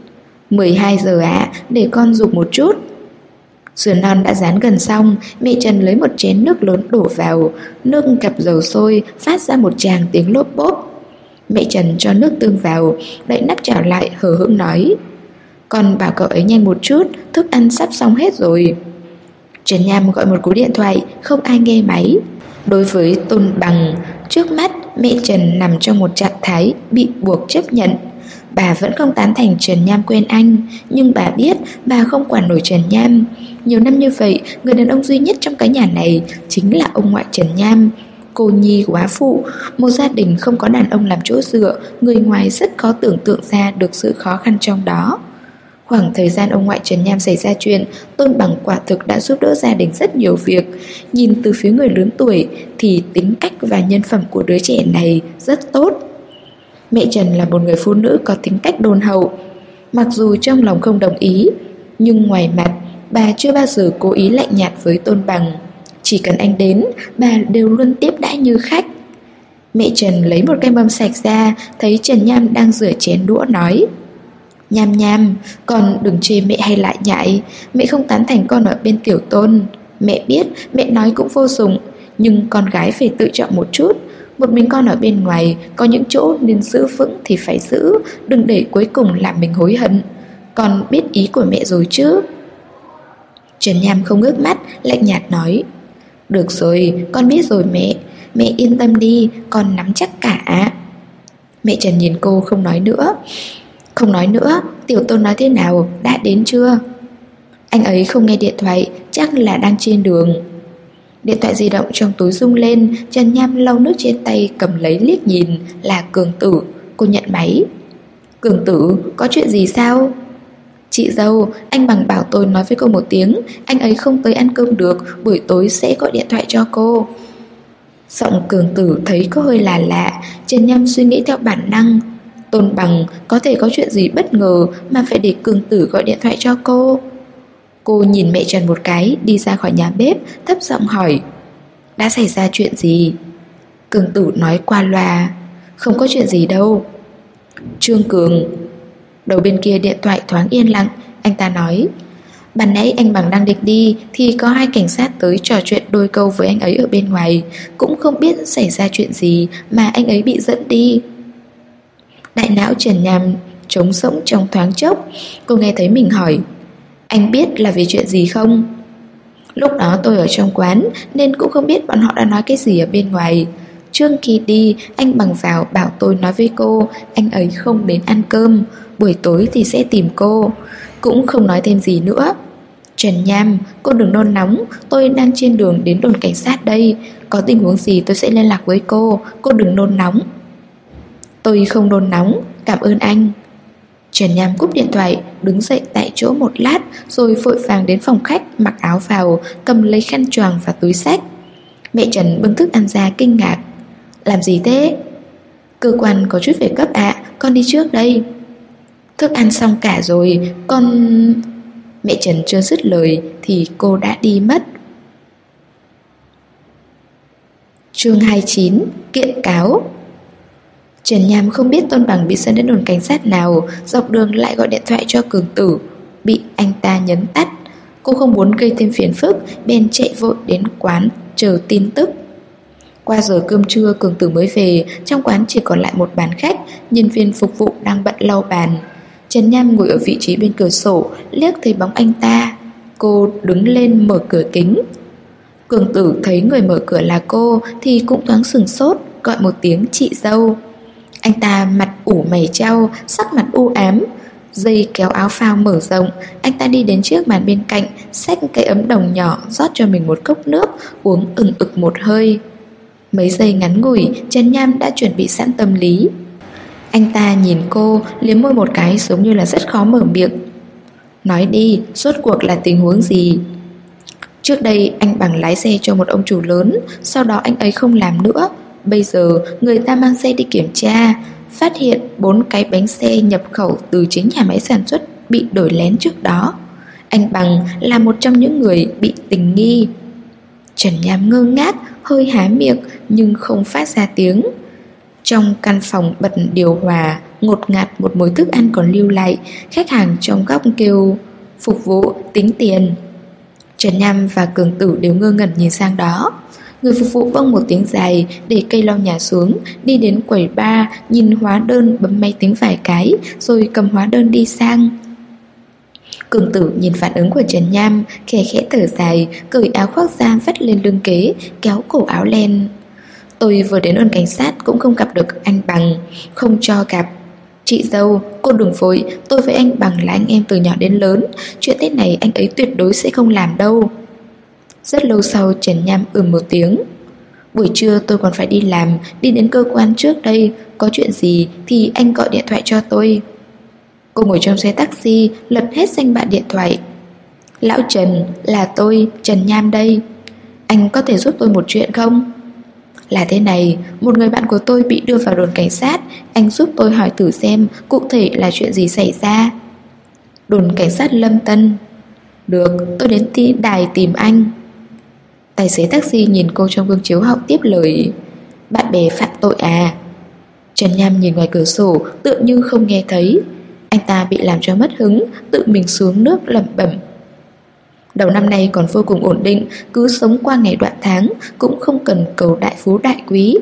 12 giờ ạ, để con giục một chút. Sườn non đã rán gần xong, mẹ Trần lấy một chén nước lớn đổ vào. Nước cặp dầu sôi, phát ra một tràng tiếng lốp bốp. Mẹ Trần cho nước tương vào, đậy nắp chảo lại, hờ hững nói. Con bảo cậu ấy nhanh một chút, thức ăn sắp xong hết rồi. Trần Nham gọi một cú điện thoại, không ai nghe máy. Đối với Tôn Bằng, trước mắt mẹ Trần nằm trong một trạng thái bị buộc chấp nhận. Bà vẫn không tán thành Trần Nham quen anh, nhưng bà biết bà không quản nổi Trần Nham. Nhiều năm như vậy, người đàn ông duy nhất trong cái nhà này chính là ông ngoại Trần Nham. Cô nhi góa phụ, một gia đình không có đàn ông làm chỗ dựa, người ngoài rất khó tưởng tượng ra được sự khó khăn trong đó. Khoảng thời gian ông ngoại Trần Nham xảy ra chuyện, Tôn Bằng quả thực đã giúp đỡ gia đình rất nhiều việc. Nhìn từ phía người lớn tuổi thì tính cách và nhân phẩm của đứa trẻ này rất tốt. Mẹ Trần là một người phụ nữ có tính cách đôn hậu. Mặc dù trong lòng không đồng ý, nhưng ngoài mặt bà chưa bao giờ cố ý lạnh nhạt với Tôn Bằng. Chỉ cần anh đến, bà đều luôn tiếp đãi như khách. Mẹ Trần lấy một cái mâm sạch ra, thấy Trần Nham đang rửa chén đũa nói. Nham Nham, con đừng chê mẹ hay lại nhại. Mẹ không tán thành con ở bên Tiểu Tôn. Mẹ biết, mẹ nói cũng vô dụng, nhưng con gái phải tự chọn một chút. Một mình con ở bên ngoài, có những chỗ nên giữ vững thì phải giữ, đừng để cuối cùng làm mình hối hận. Con biết ý của mẹ rồi chứ? Trần Nham không ngước mắt, lạnh nhạt nói. Được rồi, con biết rồi mẹ. Mẹ yên tâm đi, con nắm chắc cả. Mẹ Trần nhìn cô không nói nữa. Không nói nữa, Tiểu Tôn nói thế nào, đã đến chưa? Anh ấy không nghe điện thoại, chắc là đang trên đường. Điện thoại di động trong túi rung lên, Trần Nham lau nước trên tay cầm lấy liếc nhìn, là Cường Tử. Cô nhận máy. Cường Tử, có chuyện gì sao? Chị dâu, anh Bằng bảo tôi nói với cô một tiếng, anh ấy không tới ăn cơm được, buổi tối sẽ gọi điện thoại cho cô. Giọng Cường Tử thấy có hơi là lạ, Trần Nham suy nghĩ theo bản năng. Tôn Bằng có thể có chuyện gì bất ngờ mà phải để Cường Tử gọi điện thoại cho cô. Cô nhìn mẹ Trần một cái, đi ra khỏi nhà bếp, thấp giọng hỏi. Đã xảy ra chuyện gì? Cường Tử nói qua loa. Không có chuyện gì đâu. Trương Cường. Đầu bên kia điện thoại thoáng yên lặng. Anh ta nói. Ban nãy anh Bằng đang định đi thì có hai cảnh sát tới trò chuyện đôi câu với anh ấy ở bên ngoài. Cũng không biết xảy ra chuyện gì mà anh ấy bị dẫn đi. Đại não Trần Nham trống rỗng trong thoáng chốc. Cô nghe thấy mình hỏi. Anh biết là về chuyện gì không? Lúc đó tôi ở trong quán nên cũng không biết bọn họ đã nói cái gì ở bên ngoài. Trước khi đi, anh Bằng vào bảo tôi nói với cô anh ấy không đến ăn cơm, buổi tối thì sẽ tìm cô. Cũng không nói thêm gì nữa. Trần Nham, cô đừng nôn nóng, tôi đang trên đường đến đồn cảnh sát đây. Có tình huống gì tôi sẽ liên lạc với cô đừng nôn nóng. Tôi không nôn nóng, cảm ơn anh. Trần Nham cúp điện thoại, đứng dậy tại chỗ một lát, rồi vội vàng đến phòng khách, mặc áo vào, cầm lấy khăn choàng và túi xách. Mẹ Trần bưng thức ăn ra kinh ngạc. Làm gì thế? Cơ quan có chút việc gấp ạ, con đi trước đây. Thức ăn xong cả rồi, con... Mẹ Trần chưa dứt lời thì cô đã đi mất. Chương 29. Kiện cáo. Trần Nham không biết Tôn Bằng bị dẫn đến đồn cảnh sát nào, dọc đường lại gọi điện thoại cho Cường Tử, bị anh ta nhấn tắt. Cô không muốn gây thêm phiền phức, bèn chạy vội đến quán chờ tin tức. Qua giờ cơm trưa Cường Tử mới về, trong quán chỉ còn lại một bàn khách, nhân viên phục vụ đang bận lau bàn. Trần Nham ngồi ở vị trí bên cửa sổ, liếc thấy bóng anh ta. Cô đứng lên mở cửa kính. Cường Tử thấy người mở cửa là cô thì cũng thoáng sửng sốt, gọi một tiếng chị dâu. Anh ta mặt ủ mày chau, sắc mặt u ám. Dây kéo áo phao mở rộng, anh ta đi đến chiếc bàn bên cạnh, xách cái ấm đồng nhỏ, rót cho mình một cốc nước, uống ừng ực một hơi. Mấy giây ngắn ngủi, Trần Nham đã chuẩn bị sẵn tâm lý. Anh ta nhìn cô, liếm môi một cái giống như là rất khó mở miệng. Nói đi, rốt cuộc là tình huống gì? Trước đây anh Bằng lái xe cho một ông chủ lớn, sau đó anh ấy không làm nữa. Bây giờ người ta mang xe đi kiểm tra, phát hiện 4 cái bánh xe nhập khẩu từ chính nhà máy sản xuất bị đổi lén trước đó. Anh Bằng là một trong những người bị tình nghi. Trần Nham ngơ ngác, hơi há miệng nhưng không phát ra tiếng. Trong căn phòng bật điều hòa, ngột ngạt một mùi thức ăn còn lưu lại. Khách hàng trong góc kêu phục vụ, tính tiền. Trần Nham và Cường Tử đều ngơ ngẩn nhìn sang đó. Người phục vụ vâng một tiếng dài, để cây lau nhà xuống, đi đến quầy bar, nhìn hóa đơn, bấm máy tính vài cái, rồi cầm hóa đơn đi sang. Cường Tử nhìn phản ứng của Trần Nham, khẽ khẽ thở dài, cởi áo khoác ra vắt lên lưng kế, kéo cổ áo len. Tôi vừa đến đồn cảnh sát cũng không gặp được anh Bằng, không cho gặp. Chị dâu, cô đừng vội, tôi với anh Bằng là anh em từ nhỏ đến lớn, chuyện Tết này anh ấy tuyệt đối sẽ không làm đâu. Rất lâu sau Trần Nham một tiếng. Buổi trưa tôi còn phải đi làm, đi đến cơ quan trước đây, có chuyện gì thì anh gọi điện thoại cho tôi. Cô ngồi trong xe taxi, lật hết danh bạ điện thoại. Lão Trần, là tôi, Trần Nham đây. Anh có thể giúp tôi một chuyện không? Là thế này, một người bạn của tôi bị đưa vào đồn cảnh sát, anh giúp tôi hỏi thử xem cụ thể là chuyện gì xảy ra. Đồn cảnh sát Lâm Tân. Được, tôi đến đài tìm anh. Tài xế taxi nhìn cô trong gương chiếu hậu tiếp lời. Bạn bè phạm tội à? Trần Nham nhìn ngoài cửa sổ, tựa như không nghe thấy. Anh ta bị làm cho mất hứng, tự mình xuống nước lẩm bẩm. Đầu năm nay còn vô cùng ổn định, cứ sống qua ngày đoạn tháng, cũng không cần cầu đại phú đại quý.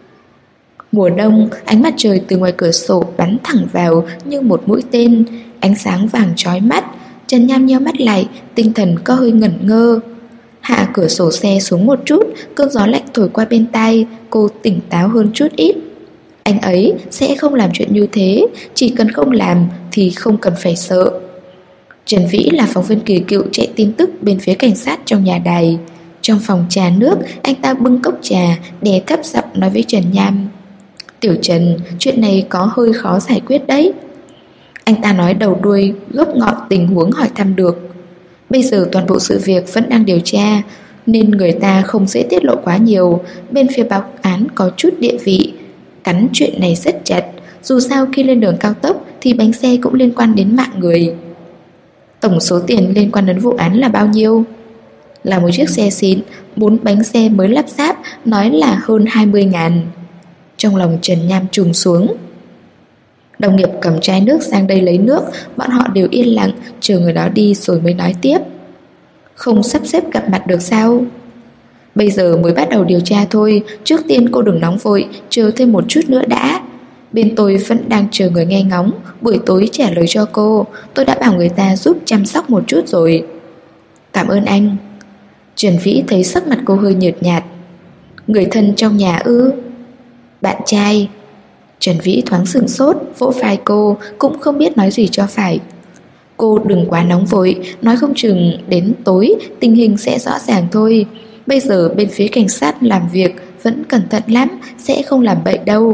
Mùa đông, ánh mặt trời từ ngoài cửa sổ bắn thẳng vào như một mũi tên, ánh sáng vàng chói mắt. Trần Nham nheo mắt lại, tinh thần có hơi ngẩn ngơ. Hạ cửa sổ xe xuống một chút, cơn gió lạnh thổi qua bên tai, cô tỉnh táo hơn chút ít. Anh ấy sẽ không làm chuyện như thế, chỉ cần không làm thì không cần phải sợ. Trần Vĩ là phóng viên kỳ cựu chạy tin tức bên phía cảnh sát trong nhà đài. Trong phòng trà nước, anh ta bưng cốc trà, đè thấp giọng nói với Trần Nham. Tiểu Trần, chuyện này có hơi khó giải quyết đấy. Anh ta nói đầu đuôi, gốc ngọn tình huống hỏi thăm được. Bây giờ toàn bộ sự việc vẫn đang điều tra, nên người ta không dễ tiết lộ quá nhiều. Bên phía báo án có chút địa vị, cắn chuyện này rất chặt. Dù sao khi lên đường cao tốc thì bánh xe cũng liên quan đến mạng người. Tổng số tiền liên quan đến vụ án là bao nhiêu? Là một chiếc xe xịn, 4 bánh xe mới lắp ráp, nói là hơn 20.000. Trong lòng Trần Nham trùng xuống. Đồng nghiệp cầm chai nước sang đây lấy nước, bọn họ đều yên lặng, chờ người đó đi rồi mới nói tiếp. Không sắp xếp gặp mặt được sao? Bây giờ mới bắt đầu điều tra thôi, trước tiên cô đừng nóng vội, chờ thêm một chút nữa đã. Bên tôi vẫn đang chờ người nghe ngóng, buổi tối trả lời cho cô. Tôi đã bảo người ta giúp chăm sóc một chút rồi. Cảm ơn anh. Trần Vĩ thấy sắc mặt cô hơi nhợt nhạt. Người thân trong nhà ư? Bạn trai. Trần Vĩ thoáng sửng sốt, vỗ vai cô, cũng không biết nói gì cho phải. Cô đừng quá nóng vội, nói không chừng đến tối tình hình sẽ rõ ràng thôi. Bây giờ bên phía cảnh sát làm việc vẫn cẩn thận lắm, sẽ không làm bậy đâu.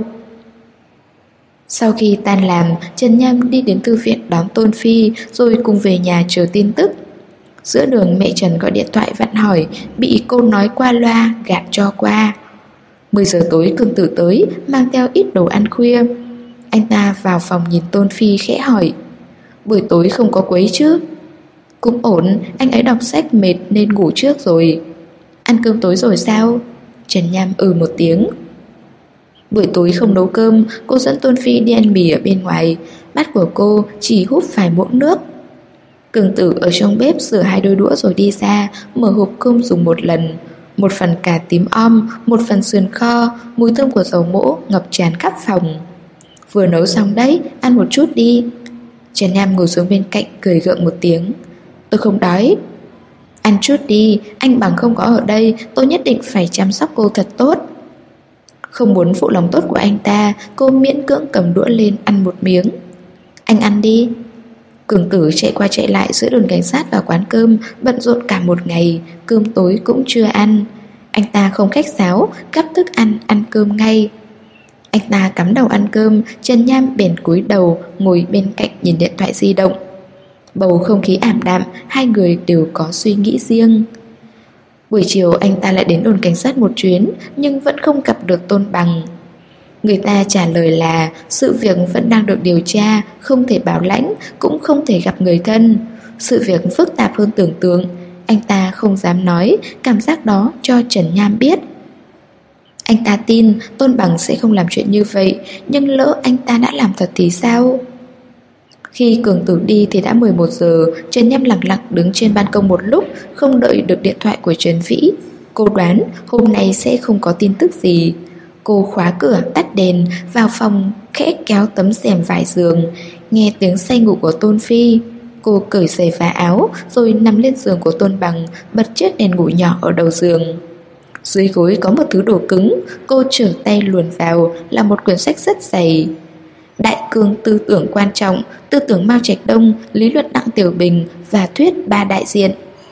Sau khi tan làm, Trần Nham đi đến thư viện đón Tôn Phi, rồi cùng về nhà chờ tin tức. Giữa đường mẹ Trần gọi điện thoại vặn hỏi, bị cô nói qua loa, gạt cho qua. 10 giờ tối Cường Tử tới, mang theo ít đồ ăn khuya. Anh ta vào phòng nhìn Tôn Phi khẽ hỏi, buổi tối không có quấy chứ? Cũng ổn, anh ấy đọc sách mệt nên ngủ trước rồi. Ăn cơm tối rồi sao? Trần Nham một tiếng. Buổi tối không nấu cơm, cô dẫn Tôn Phi đi ăn mì ở bên ngoài. Bát của cô chỉ húp vài muỗng nước. Cường Tử ở trong bếp rửa 2 đôi đũa rồi đi ra, mở hộp cơm dùng một lần. Một phần cà tím om, một phần sườn kho, mùi thơm của dầu mỗ ngập tràn khắp phòng. Vừa nấu xong đấy, ăn một chút đi. Trần Nham ngồi xuống bên cạnh cười gượng một tiếng. Tôi không đói. Ăn chút đi, anh Bằng không có ở đây, tôi nhất định phải chăm sóc cô thật tốt. Không muốn phụ lòng tốt của anh ta, cô miễn cưỡng cầm đũa lên ăn một miếng. Anh ăn đi. Cường Tử chạy qua chạy lại giữa đồn cảnh sát và quán cơm, bận rộn cả một ngày, cơm tối cũng chưa ăn. Anh ta không khách sáo, gắp thức ăn, ăn cơm ngay. Anh ta cắm đầu ăn cơm, Trần Nham bèn cúi đầu, ngồi bên cạnh nhìn điện thoại di động. Bầu không khí ảm đạm, hai người đều có suy nghĩ riêng. Buổi chiều anh ta lại đến đồn cảnh sát một chuyến, nhưng vẫn không gặp được Tôn Bằng. Người ta trả lời là sự việc vẫn đang được điều tra, không thể bảo lãnh, cũng không thể gặp người thân. Sự việc phức tạp hơn tưởng tượng. Anh ta không dám nói, cảm giác đó cho Trần Nham biết. Anh ta tin Tôn Bằng sẽ không làm chuyện như vậy, nhưng lỡ anh ta đã làm thật thì sao? Khi Cường Tử đi thì đã 11 giờ, Trần Nham lặng lặng đứng trên ban công một lúc, không đợi được điện thoại của Trần Vĩ. Cô đoán hôm nay sẽ không có tin tức gì. Cô khóa cửa, tắt đèn, vào phòng khẽ kéo tấm rèm vải giường, nghe tiếng say ngủ của Tôn Phi. Cô cởi giày và áo, rồi nằm lên giường của Tôn Bằng, bật chiếc đèn ngủ nhỏ ở đầu giường. Dưới gối có một thứ đồ cứng, cô trở tay luồn vào là một quyển sách rất dày. Đại cương tư tưởng quan trọng, tư tưởng Mao Trạch Đông, lý luận Đặng Tiểu Bình và thuyết ba đại diện.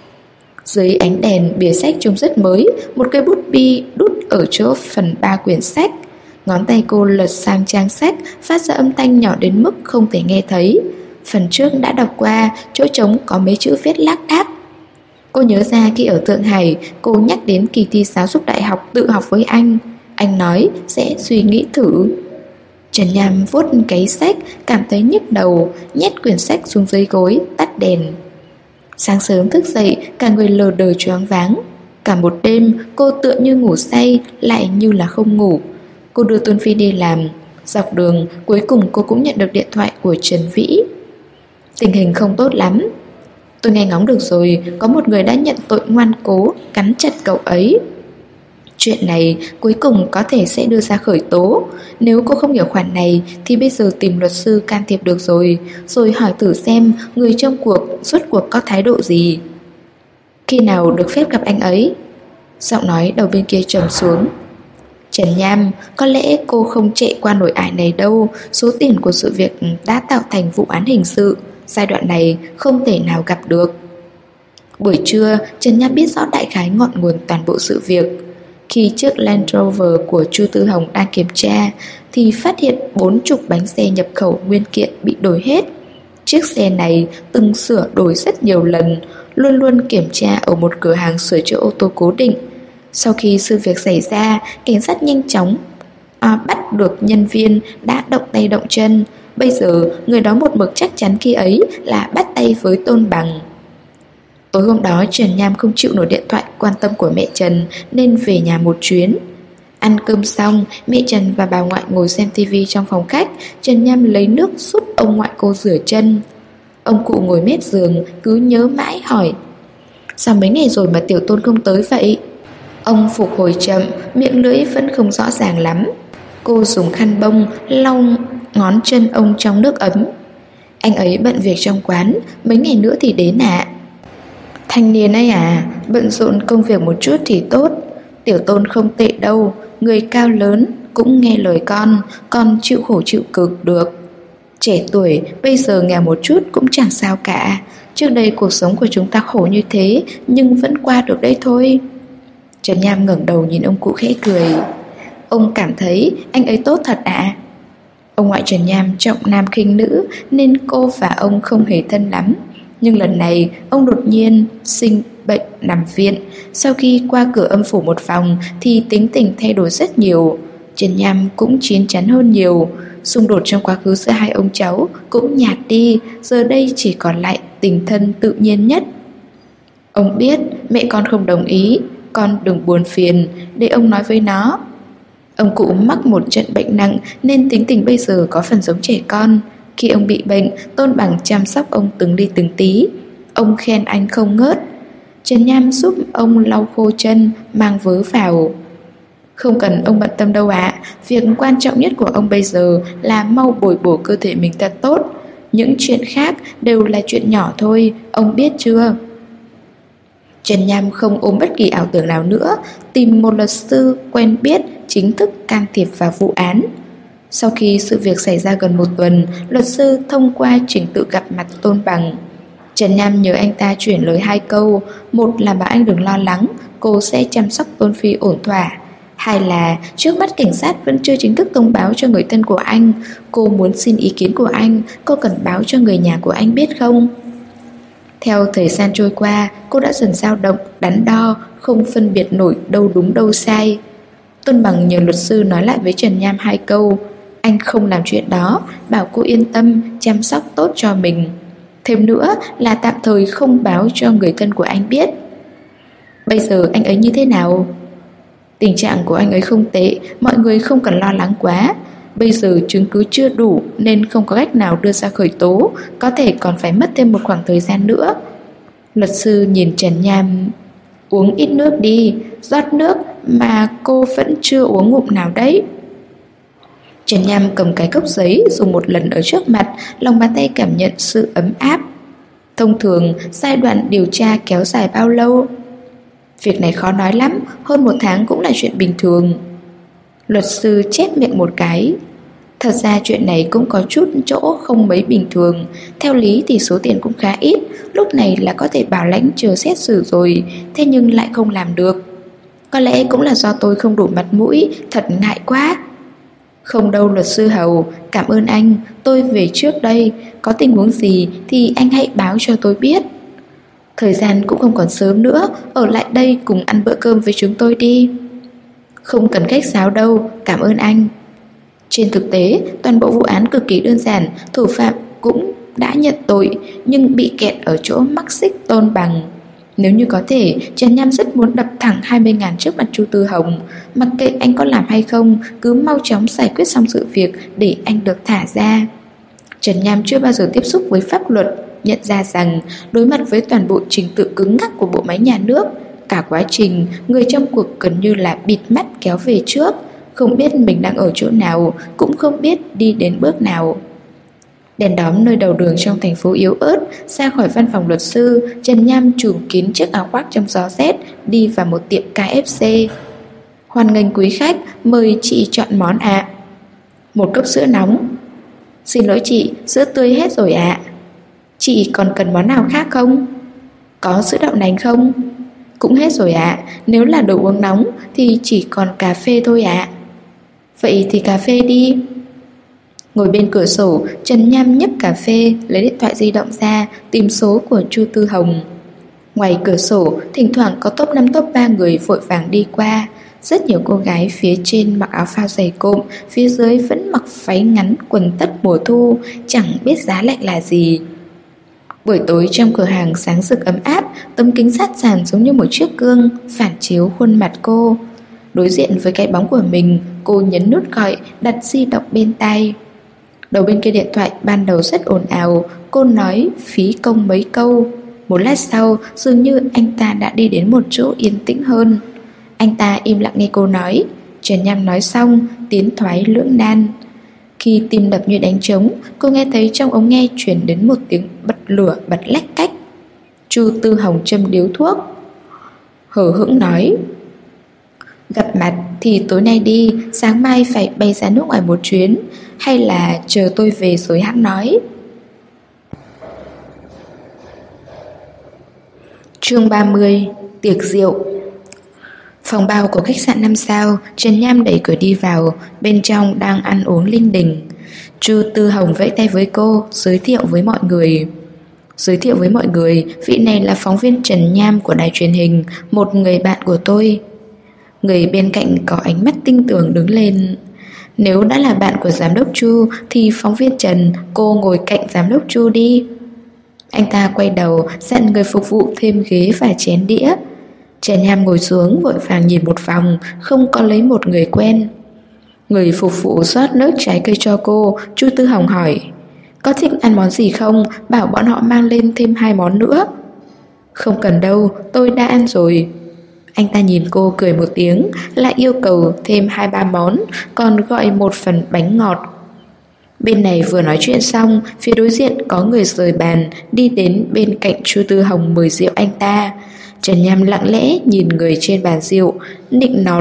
Dưới ánh đèn, bìa sách trông rất mới, một cây bút bi đút ở chỗ phần ba quyển sách. Ngón tay cô lật sang trang sách, phát ra âm thanh nhỏ đến mức không thể nghe thấy. Phần trước đã đọc qua, chỗ trống có mấy chữ viết lác đác. Cô nhớ ra khi ở Thượng Hải, cô nhắc đến kỳ thi giáo dục đại học tự học với anh. Anh nói sẽ suy nghĩ thử. Trần Nham vuốt cái sách, cảm thấy nhức đầu, nhét quyển sách xuống dưới gối, tắt đèn. Sáng sớm thức dậy, cả người lờ đờ choáng váng. Cả một đêm, cô tựa như ngủ say, lại như là không ngủ. Cô đưa Tôn Phi đi làm. Dọc đường, cuối cùng cô cũng nhận được điện thoại của Trần Vĩ. Tình hình không tốt lắm. Tôi nghe ngóng được rồi, có một người đã nhận tội ngoan cố, cắn chặt cậu ấy. Chuyện này cuối cùng có thể sẽ đưa ra khởi tố. Nếu cô không hiểu khoản này thì bây giờ tìm luật sư can thiệp được rồi. Rồi hỏi thử xem người trong cuộc rốt cuộc có thái độ gì. Khi nào được phép gặp anh ấy? Giọng nói đầu bên kia trầm xuống. Trần Nham, có lẽ cô không chạy qua nổi ải này đâu. Số tiền của sự việc đã tạo thành vụ án hình sự. Giai đoạn này không thể nào gặp được. Buổi trưa, Trần Nham biết rõ đại khái ngọn nguồn toàn bộ sự việc. Khi chiếc Land Rover của Chu Tư Hồng đang kiểm tra thì phát hiện 40 bánh xe nhập khẩu nguyên kiện bị đổi hết. Chiếc xe này từng sửa đổi rất nhiều lần, luôn luôn kiểm tra ở một cửa hàng sửa chữa ô tô cố định. Sau khi sự việc xảy ra, cảnh sát nhanh chóng bắt được nhân viên đã động tay động chân. Bây giờ người đó một mực chắc chắn khi ấy là bắt tay với Tôn Bằng. Tối hôm đó Trần Nham không chịu nổi điện thoại quan tâm của mẹ Trần nên về nhà một chuyến. Ăn cơm xong, mẹ Trần và bà ngoại ngồi xem tivi trong phòng khách. Trần Nham lấy nước giúp ông ngoại cô rửa chân. Ông cụ ngồi mép giường cứ nhớ mãi hỏi: sao mấy ngày rồi mà Tiểu Tôn không tới vậy? Ông phục hồi chậm, miệng lưỡi vẫn không rõ ràng lắm. Cô dùng khăn bông lau ngón chân ông trong nước ấm. Anh ấy bận việc trong quán, mấy ngày nữa thì đến ạ. Thanh niên ấy à, bận rộn công việc một chút thì tốt. Tiểu Tôn không tệ đâu, người cao lớn, cũng nghe lời con chịu khổ chịu cực được. Trẻ tuổi, bây giờ nghèo một chút cũng chẳng sao cả. Trước đây cuộc sống của chúng ta khổ như thế, nhưng vẫn qua được đây thôi. Trần Nham ngẩng đầu nhìn ông cụ khẽ cười. Ông cảm thấy anh ấy tốt thật ạ? Ông ngoại Trần Nham trọng nam khinh nữ nên cô và ông không hề thân lắm. Nhưng lần này ông đột nhiên sinh bệnh nằm viện. Sau khi qua cửa âm phủ một vòng thì tính tình thay đổi rất nhiều. Trần Nham cũng chín chắn hơn nhiều. Xung đột trong quá khứ giữa hai ông cháu cũng nhạt đi. Giờ đây chỉ còn lại tình thân tự nhiên nhất. Ông biết mẹ con không đồng ý, con đừng buồn phiền, để ông nói với nó. Ông cụ mắc một trận bệnh nặng nên tính tình bây giờ có phần giống trẻ con. Khi ông bị bệnh, Tôn Bằng chăm sóc ông từng ly từng tí. Ông khen anh không ngớt. Trần Nham giúp ông lau khô chân, mang vớ vào. Không cần ông bận tâm đâu ạ. Việc quan trọng nhất của ông bây giờ là mau bồi bổ cơ thể mình thật tốt. Những chuyện khác đều là chuyện nhỏ thôi, ông biết chưa? Trần Nham không ôm bất kỳ ảo tưởng nào nữa, tìm một luật sư quen biết chính thức can thiệp vào vụ án. Sau khi sự việc xảy ra gần 1 tuần, luật sư thông qua trình tự gặp mặt Tôn Bằng. Trần Nham nhờ anh ta chuyển lời 2 câu. Một là bảo anh đừng lo lắng, cô sẽ chăm sóc Tôn Phi ổn thỏa. Hai là trước mắt cảnh sát vẫn chưa chính thức thông báo cho người thân của anh. Cô muốn xin ý kiến của anh, cô cần báo cho người nhà của anh biết không? Theo thời gian trôi qua, cô đã dần dao động, đắn đo, không phân biệt nổi đâu đúng đâu sai. Tôn Bằng nhờ luật sư nói lại với Trần Nham 2 câu. Anh không làm chuyện đó, bảo cô yên tâm, chăm sóc tốt cho mình. Thêm nữa là tạm thời không báo cho người thân của anh biết. Bây giờ anh ấy như thế nào? Tình trạng của anh ấy không tệ, mọi người không cần lo lắng quá. Bây giờ chứng cứ chưa đủ nên không có cách nào đưa ra khởi tố, có thể còn phải mất thêm một khoảng thời gian nữa. Luật sư nhìn Trần Nham. Uống ít nước đi, rót nước mà cô vẫn chưa uống ngụm nào đấy. Trần Nham cầm cái cốc giấy dùng một lần ở trước mặt, lòng bàn tay cảm nhận sự ấm áp. Thông thường, giai đoạn điều tra kéo dài bao lâu? Việc này khó nói lắm, hơn 1 tháng cũng là chuyện bình thường. Luật sư chép miệng một cái. Thật ra chuyện này cũng có chút chỗ không mấy bình thường. Theo lý thì số tiền cũng khá ít, lúc này là có thể bảo lãnh chờ xét xử rồi, thế nhưng lại không làm được. Có lẽ cũng là do tôi không đủ mặt mũi, thật ngại quá. Không đâu luật sư Hầu, cảm ơn anh, tôi về trước đây, có tình huống gì thì anh hãy báo cho tôi biết. Thời gian cũng không còn sớm nữa, ở lại đây cùng ăn bữa cơm với chúng tôi đi. Không cần khách sáo đâu, cảm ơn anh. Trên thực tế, toàn bộ vụ án cực kỳ đơn giản, thủ phạm cũng đã nhận tội nhưng bị kẹt ở chỗ mắc xích Tôn Bằng. Nếu như có thể, Trần Nham rất muốn đập thẳng 20.000 trước mặt Chu Tư Hồng. Mặc kệ anh có làm hay không, cứ mau chóng giải quyết xong sự việc để anh được thả ra. Trần Nham chưa bao giờ tiếp xúc với pháp luật, nhận ra rằng đối mặt với toàn bộ trình tự cứng ngắc của bộ máy nhà nước, cả quá trình người trong cuộc gần như là bịt mắt kéo về trước, không biết mình đang ở chỗ nào, cũng không biết đi đến bước nào. Đèn đóm nơi đầu đường trong thành phố yếu ớt, ra khỏi văn phòng luật sư, Trần Nham trùm kín chiếc áo khoác trong gió rét, đi vào một tiệm KFC. Hoan nghênh quý khách, mời chị chọn món ạ. Một cốc sữa nóng. Xin lỗi chị, sữa tươi hết rồi ạ. Chị còn cần món nào khác không? Có sữa đậu nành không? Cũng hết rồi ạ. Nếu là đồ uống nóng thì chỉ còn cà phê thôi ạ. Vậy thì cà phê đi. Ngồi bên cửa sổ, Trần Nham nhấp cà phê, lấy điện thoại di động ra, tìm số của Chu Tư Hồng. Ngoài cửa sổ, thỉnh thoảng có top 5 top 3 người vội vàng đi qua. Rất nhiều cô gái phía trên mặc áo phao dày cộm, phía dưới vẫn mặc váy ngắn quần tất mùa thu, chẳng biết giá lạnh là gì. Buổi tối trong cửa hàng sáng rực ấm áp, tấm kính sát sàn giống như một chiếc gương phản chiếu khuôn mặt cô. Đối diện với cái bóng của mình, cô nhấn nút gọi, đặt di động bên tai. Đầu bên kia điện thoại ban đầu rất ồn ào, cô nói phí công mấy câu. Một lát sau, dường như anh ta đã đi đến một chỗ yên tĩnh hơn. Anh ta im lặng nghe cô nói. Trần Nham nói xong, tiến thoái lưỡng nan. Khi tim đập như đánh trống, cô nghe thấy trong ống nghe truyền đến một tiếng bật lửa bật lách cách. Chu Tư Hồng châm điếu thuốc, hờ hững nói: gặp mặt thì tối nay đi, sáng mai phải bay ra nước ngoài một chuyến, hay là chờ tôi về rồi hãng nói. Chương 30. Tiệc rượu. Phòng bao của khách sạn 5 sao, Trần Nham đẩy cửa đi vào, bên trong đang ăn uống linh đình. Chu Tư Hồng vẫy tay với cô, giới thiệu với mọi người. Vị này là phóng viên Trần Nham của đài truyền hình, một người bạn của tôi. Người bên cạnh có ánh mắt tinh tường đứng lên. Nếu đã là bạn của giám đốc Chu thì phóng viên Trần, cô ngồi cạnh giám đốc Chu đi. Anh ta quay đầu dặn người phục vụ thêm ghế và chén đĩa. Trần Nham ngồi xuống vội vàng nhìn một vòng, không có lấy một người quen. Người phục vụ rót nước trái cây cho cô. Chu Tư Hồng hỏi: có thích ăn món gì không? Bảo bọn họ mang lên thêm 2 món nữa. Không cần đâu, tôi đã ăn rồi. Anh ta nhìn cô cười một tiếng, lại yêu cầu thêm 2-3 món, còn gọi một phần bánh ngọt. Bên này vừa nói chuyện xong, phía đối diện có người rời bàn, đi đến bên cạnh Chu Tư Hồng mời rượu anh ta. Trần Nham lặng lẽ nhìn người trên bàn rượu, nịnh nọt: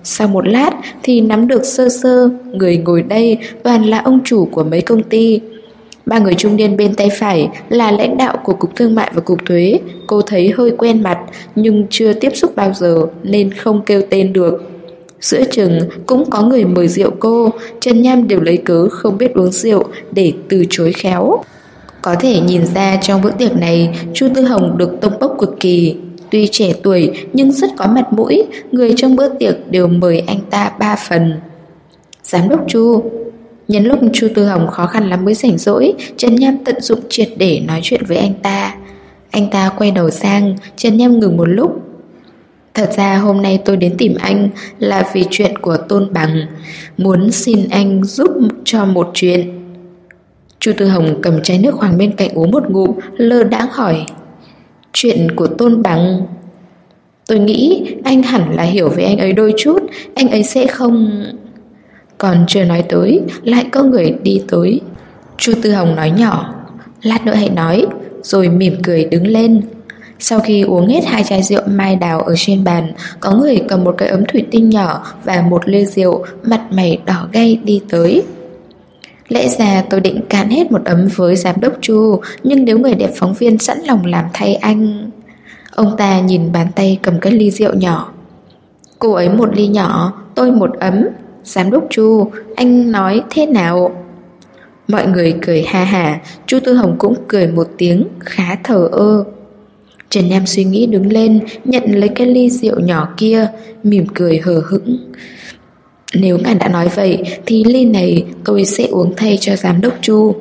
Sau một lát thì nắm được sơ sơ, người ngồi đây toàn là ông chủ của mấy công ty. Ba người trung niên bên tay phải là lãnh đạo của Cục Thương mại và Cục Thuế. Cô thấy hơi quen mặt nhưng chưa tiếp xúc bao giờ nên không kêu tên được. Giữa chừng cũng có người mời rượu cô, Trần Nham đều lấy cớ không biết uống rượu để từ chối khéo. Có thể nhìn ra trong bữa tiệc này, Chu Tư Hồng được tông bốc cực kỳ. Tuy trẻ tuổi nhưng rất có mặt mũi, người trong bữa tiệc đều mời anh ta 3 phần. Giám đốc Chu. Nhân lúc Chu Tư Hồng khó khăn lắm mới rảnh rỗi, Trần Nham tận dụng triệt để nói chuyện với anh ta. Anh ta quay đầu sang, Trần Nham ngừng một lúc. Thật ra hôm nay tôi đến tìm anh là vì chuyện của Tôn Bằng, muốn xin anh giúp cho một chuyện. Chu Tư Hồng cầm chai nước khoáng bên cạnh uống một ngụm, lơ đãng hỏi. Chuyện của Tôn Bằng? Tôi nghĩ anh hẳn là hiểu về anh ấy đôi chút, anh ấy sẽ không... Còn chưa nói tới, lại có người đi tới. Chu Tư Hồng nói nhỏ, lát nữa hãy nói, rồi mỉm cười đứng lên. Sau khi uống hết 2 chai rượu mai đào ở trên bàn, có người cầm một cái ấm thủy tinh nhỏ và một ly rượu, mặt mày đỏ gay đi tới. Lẽ ra tôi định cạn hết một ấm với giám đốc Chu, nhưng nếu người đẹp phóng viên sẵn lòng làm thay anh... Ông ta nhìn bàn tay cầm cái ly rượu nhỏ. Cô ấy một ly nhỏ, tôi một ấm. Giám đốc Chu, anh nói thế nào? Mọi người cười ha hả, Chu Tư Hồng cũng cười một tiếng, khá thờ ơ. Trần Nham suy nghĩ đứng lên, nhận lấy cái ly rượu nhỏ kia, mỉm cười hờ hững. Nếu ngài đã nói vậy thì ly này tôi sẽ uống thay cho giám đốc Chu.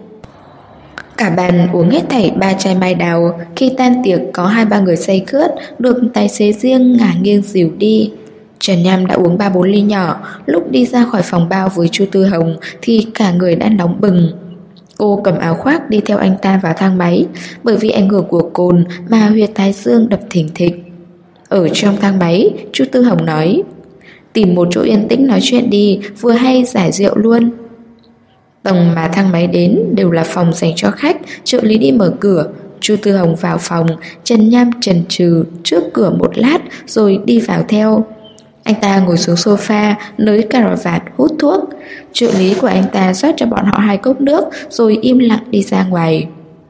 Cả bàn uống hết thảy 3 chai mai đào. Khi tan tiệc có 2-3 người say khướt, được tài xế riêng ngả nghiêng dìu đi. Trần Nham đã uống 3-4 ly nhỏ. Lúc đi ra khỏi phòng bao với Chu Tư Hồng thì cả người đã nóng bừng. Cô cầm áo khoác đi theo anh ta vào thang máy. Bởi vì ảnh hưởng của cồn mà huyệt thái dương đập thình thịch. Ở trong thang máy, Chu Tư Hồng nói, tìm một chỗ yên tĩnh nói chuyện đi, vừa hay giải rượu luôn. Tầng mà thang máy đến đều là phòng dành cho khách. Trợ lý đi mở cửa. Chu Tư Hồng vào phòng. Trần Nham chần chừ trước cửa một lát rồi đi vào theo. Anh ta ngồi xuống sofa, nới cà vạt hút thuốc. Trợ lý của anh ta rót cho bọn họ 2 cốc nước rồi im lặng đi ra ngoài.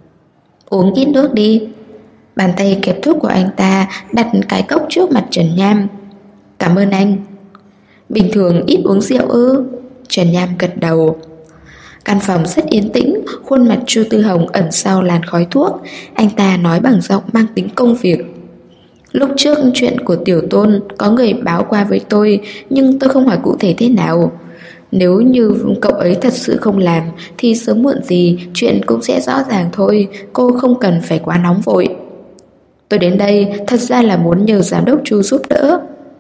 Uống ít nước đi. Bàn tay kẹp thuốc của anh ta đặt cái cốc trước mặt Trần Nham. Cảm ơn anh. Bình thường ít uống rượu ư? Trần Nham gật đầu. Căn phòng rất yên tĩnh, khuôn mặt Chu Tư Hồng ẩn sau làn khói thuốc. Anh ta nói bằng giọng mang tính công việc. Lúc trước chuyện của Tiểu Tôn có người báo qua với tôi, nhưng tôi không hỏi cụ thể thế nào. Nếu như cậu ấy thật sự không làm thì sớm muộn gì chuyện cũng sẽ rõ ràng thôi. Cô không cần phải quá nóng vội. Tôi đến đây thật ra là muốn nhờ giám đốc Chu giúp đỡ.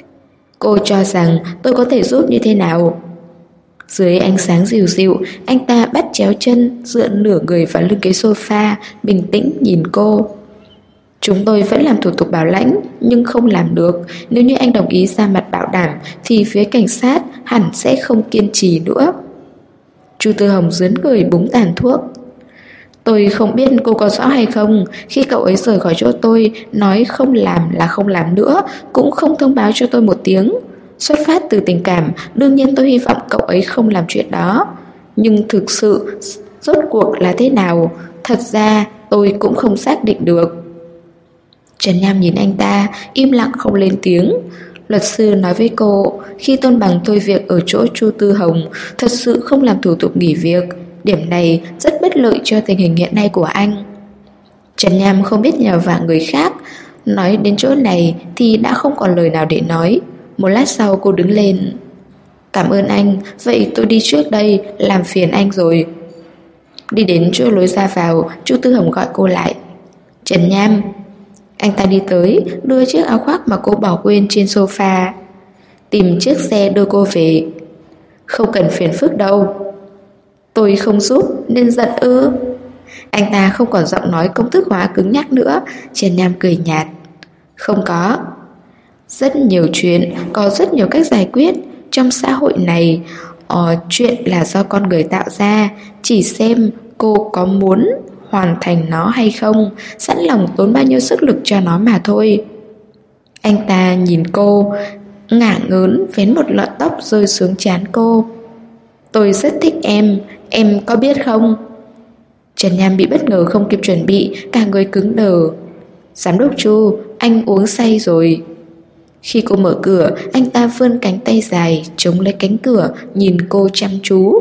Cô cho rằng tôi có thể giúp như thế nào? Dưới ánh sáng dịu dịu, anh ta bắt chéo chân, dựa nửa người vào lưng cái sofa, bình tĩnh nhìn cô. Chúng tôi vẫn làm thủ tục bảo lãnh, nhưng không làm được. Nếu như anh đồng ý ra mặt bảo đảm thì phía cảnh sát hẳn sẽ không kiên trì nữa. Chu Tư Hồng dướn người búng tàn thuốc. Tôi không biết cô có rõ hay không, khi cậu ấy rời khỏi chỗ tôi, nói không làm là không làm nữa, cũng không thông báo cho tôi một tiếng. Xuất phát từ tình cảm, đương nhiên tôi hy vọng cậu ấy không làm chuyện đó. Nhưng thực sự, rốt cuộc là thế nào, thật ra tôi cũng không xác định được. Trần Nham nhìn anh ta, im lặng không lên tiếng. Luật sư nói với cô, khi Tôn Bằng thôi việc ở chỗ Chu Tư Hồng, thật sự không làm thủ tục nghỉ việc. Điểm này rất bất lợi cho tình hình hiện nay của anh. Trần Nham không biết nhờ vả người khác. Nói đến chỗ này thì đã không còn lời nào để nói. Một lát sau cô đứng lên. Cảm ơn anh, vậy tôi đi trước đây, làm phiền anh rồi. Đi đến chỗ lối ra vào, Chu Tư Hồng gọi cô lại. Trần Nham. Anh ta đi tới, đưa chiếc áo khoác mà cô bỏ quên trên sofa. Tìm chiếc xe đưa cô về. Không cần phiền phức đâu. Tôi không giúp nên giận ư? Anh ta không còn giọng nói công thức hóa cứng nhắc nữa. Trần Nham cười nhạt. Không có. Rất nhiều chuyện, có rất nhiều cách giải quyết. Trong xã hội này, chuyện là do con người tạo ra. Chỉ xem cô có muốn hoàn thành nó hay không, sẵn lòng tốn bao nhiêu sức lực cho nó mà thôi. Anh ta nhìn cô, ngả ngớn vén một lọn tóc rơi xuống trán cô. Tôi rất thích em có biết không? Trần Nham bị bất ngờ không kịp chuẩn bị, cả người cứng đờ. Giám đốc Chu, anh uống say rồi. Khi cô mở cửa, anh ta vươn cánh tay dài chống lấy cánh cửa, nhìn cô chăm chú.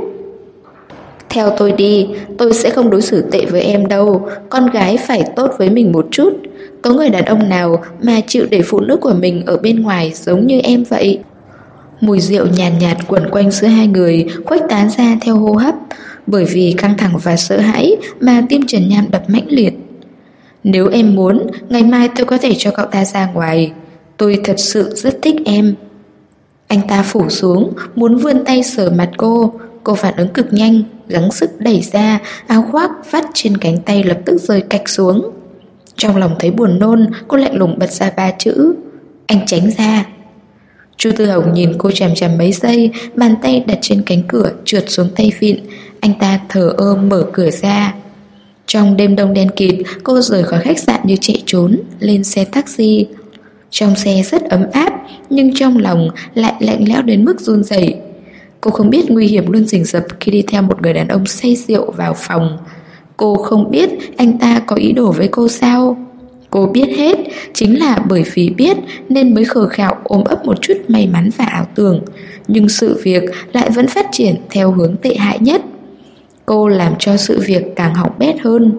Theo tôi đi, tôi sẽ không đối xử tệ với em đâu. Con gái phải tốt với mình một chút. Có người đàn ông nào mà chịu để phụ nữ của mình ở bên ngoài giống như em vậy? Mùi rượu nhàn nhạt quẩn quanh giữa hai người, khuếch tán ra theo hô hấp. Bởi vì căng thẳng và sợ hãi mà tim Trần Nham đập mãnh liệt. Nếu em muốn, ngày mai tôi có thể cho cậu ta ra ngoài. Tôi thật sự rất thích em. Anh ta phủ xuống, muốn vươn tay sờ mặt cô. Cô phản ứng cực nhanh, gắng sức đẩy ra, áo khoác vắt trên cánh tay lập tức rơi cạch xuống. Trong lòng thấy buồn nôn, cô lạnh lùng bật ra 3 chữ: anh tránh ra. Chu Tư Hồng nhìn cô chằm chằm mấy giây, bàn tay đặt trên cánh cửa trượt xuống tay vịn. Anh ta thờ ơ mở cửa ra. Trong đêm đông đen kịt, cô rời khỏi khách sạn như chạy trốn, lên xe taxi. Trong xe rất ấm áp, nhưng trong lòng lại lạnh lẽo đến mức run rẩy. Cô không biết nguy hiểm luôn rình rập khi đi theo một người đàn ông say rượu vào phòng. Cô không biết anh ta có ý đồ với cô sao. Cô biết hết, chính là bởi vì biết nên mới khờ khạo ôm ấp một chút may mắn và ảo tưởng. Nhưng sự việc lại vẫn phát triển theo hướng tệ hại nhất. Cô làm cho sự việc càng hỏng bét hơn.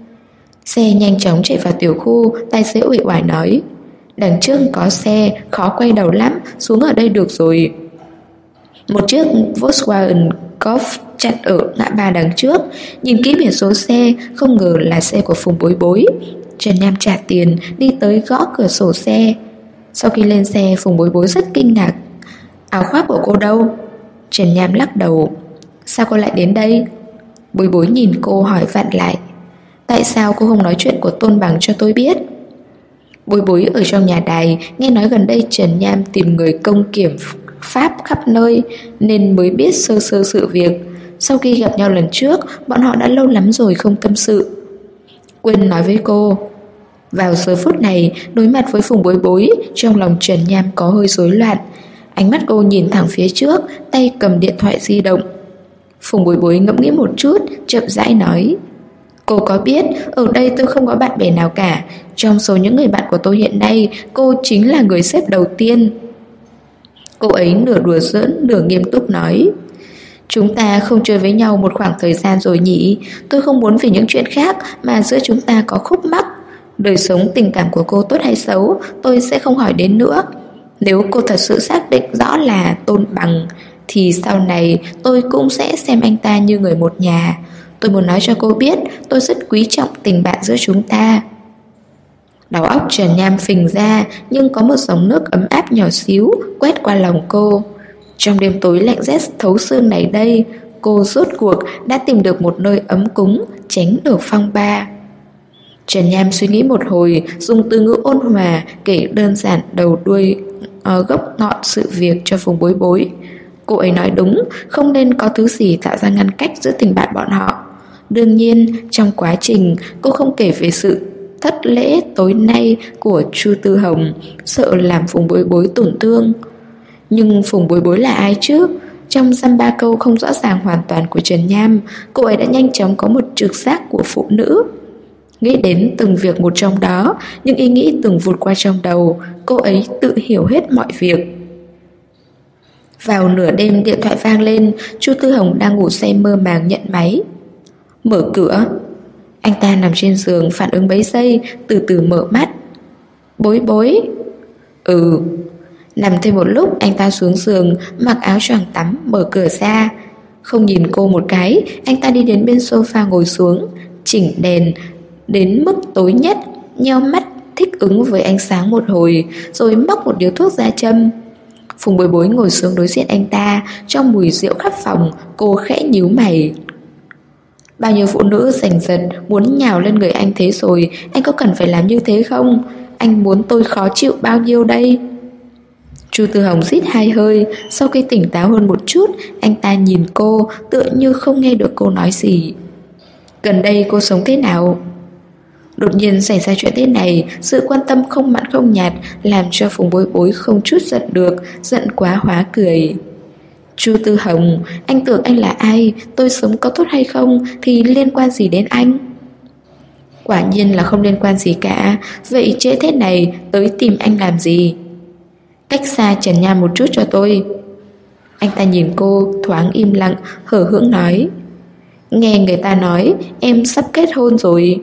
Xe nhanh chóng chạy vào tiểu khu, tài xế uể oải nói: đằng trước có xe, khó quay đầu lắm, xuống ở đây được rồi. Một chiếc Volkswagen Golf chặn ở ngã ba đằng trước. Nhìn kỹ biển số xe, không ngờ là xe của Phùng Bối Bối. Trần Nham trả tiền, đi tới gõ cửa sổ xe. Sau khi lên xe, Phùng Bối Bối rất kinh ngạc. Áo khoác của cô đâu? Trần Nham lắc đầu. Sao cô lại đến đây? Bối Bối nhìn cô hỏi vặn lại: tại sao cô không nói chuyện của Tôn Bằng cho tôi biết? Bối Bối ở trong nhà đài, nghe nói gần đây Trần Nham tìm người công kiểm pháp khắp nơi nên mới biết sơ sơ sự việc. Sau khi gặp nhau lần trước, bọn họ đã lâu lắm rồi không tâm sự. Quên nói với cô. Vào giờ phút này, đối mặt với Phùng Bối Bối, trong lòng Trần Nham có hơi rối loạn. Ánh mắt cô nhìn thẳng phía trước, tay cầm điện thoại di động. Phùng Bối Bối ngẫm nghĩ một chút, chậm rãi nói: cô có biết ở đây tôi không có bạn bè nào cả. Trong số những người bạn của tôi hiện nay, cô chính là người xếp đầu tiên. Cô ấy nửa đùa giỡn nửa nghiêm túc nói: chúng ta không chơi với nhau một khoảng thời gian rồi nhỉ. Tôi không muốn vì những chuyện khác mà giữa chúng ta có khúc mắc. Đời sống tình cảm của cô tốt hay xấu tôi sẽ không hỏi đến nữa. Nếu cô thật sự xác định rõ là Tôn Bằng thì sau này tôi cũng sẽ xem anh ta như người một nhà. Tôi muốn nói cho cô biết tôi rất quý trọng tình bạn giữa chúng ta. Đầu óc Trần Nham phình ra, nhưng có một dòng nước ấm áp nhỏ xíu quét qua lòng cô. Trong đêm tối lạnh rét thấu xương này đây, cô rốt cuộc đã tìm được một nơi ấm cúng, tránh được phong ba. Trần Nham suy nghĩ một hồi, dùng từ ngữ ôn hòa kể đơn giản đầu đuôi gốc ngọn sự việc cho Phùng Bối Bối. Cô ấy nói đúng, không nên có thứ gì tạo ra ngăn cách giữa tình bạn bọn họ. Đương nhiên, trong quá trình cô không kể về sự thất lễ tối nay của Chu Tư Hồng, sợ làm Phùng Bối Bối tổn thương. Nhưng Phùng Bối Bối là ai chứ? Trong dăm ba câu không rõ ràng hoàn toàn của Trần Nham, cô ấy đã nhanh chóng có một trực giác của phụ nữ. Nghĩ đến từng việc một trong đó, những ý nghĩ từng vụt qua trong đầu, cô ấy tự hiểu hết mọi việc. Vào nửa đêm điện thoại vang lên, Chu Tư Hồng đang ngủ say mơ màng nhận máy. Mở cửa. Anh ta nằm trên giường phản ứng mấy giây, từ từ mở mắt. Bối Bối. Ừ. Nằm thêm một lúc, anh ta xuống giường, mặc áo choàng tắm, mở cửa ra. Không nhìn cô một cái, anh ta đi đến bên sofa ngồi xuống, chỉnh đèn đến mức tối nhất, nheo mắt thích ứng với ánh sáng một hồi, rồi móc một điếu thuốc ra châm. Phùng Bối Bối ngồi xuống đối diện anh ta, trong mùi rượu khắp phòng, cô khẽ nhíu mày. Bao nhiêu phụ nữ giành giật muốn nhào lên người anh thế rồi, anh có cần phải làm như thế không? Anh muốn tôi khó chịu bao nhiêu đây? Chu Tư Hồng rít hai hơi. Sau khi tỉnh táo hơn một chút, anh ta nhìn cô, tựa như không nghe được cô nói gì. Gần đây cô sống thế nào? Đột nhiên xảy ra chuyện thế này, sự quan tâm không mặn không nhạt làm cho Phùng Bối Bối không chút giận được, giận quá hóa cười. Chu Tư Hồng, anh tưởng anh là ai? Tôi sống có tốt hay không thì liên quan gì đến anh? Quả nhiên là không liên quan gì cả. Vậy trễ thế này tới tìm anh làm gì? Cách xa Trần Nham một chút cho tôi. Anh ta nhìn cô thoáng im lặng, hờ hững nói, nghe người ta nói em sắp kết hôn rồi.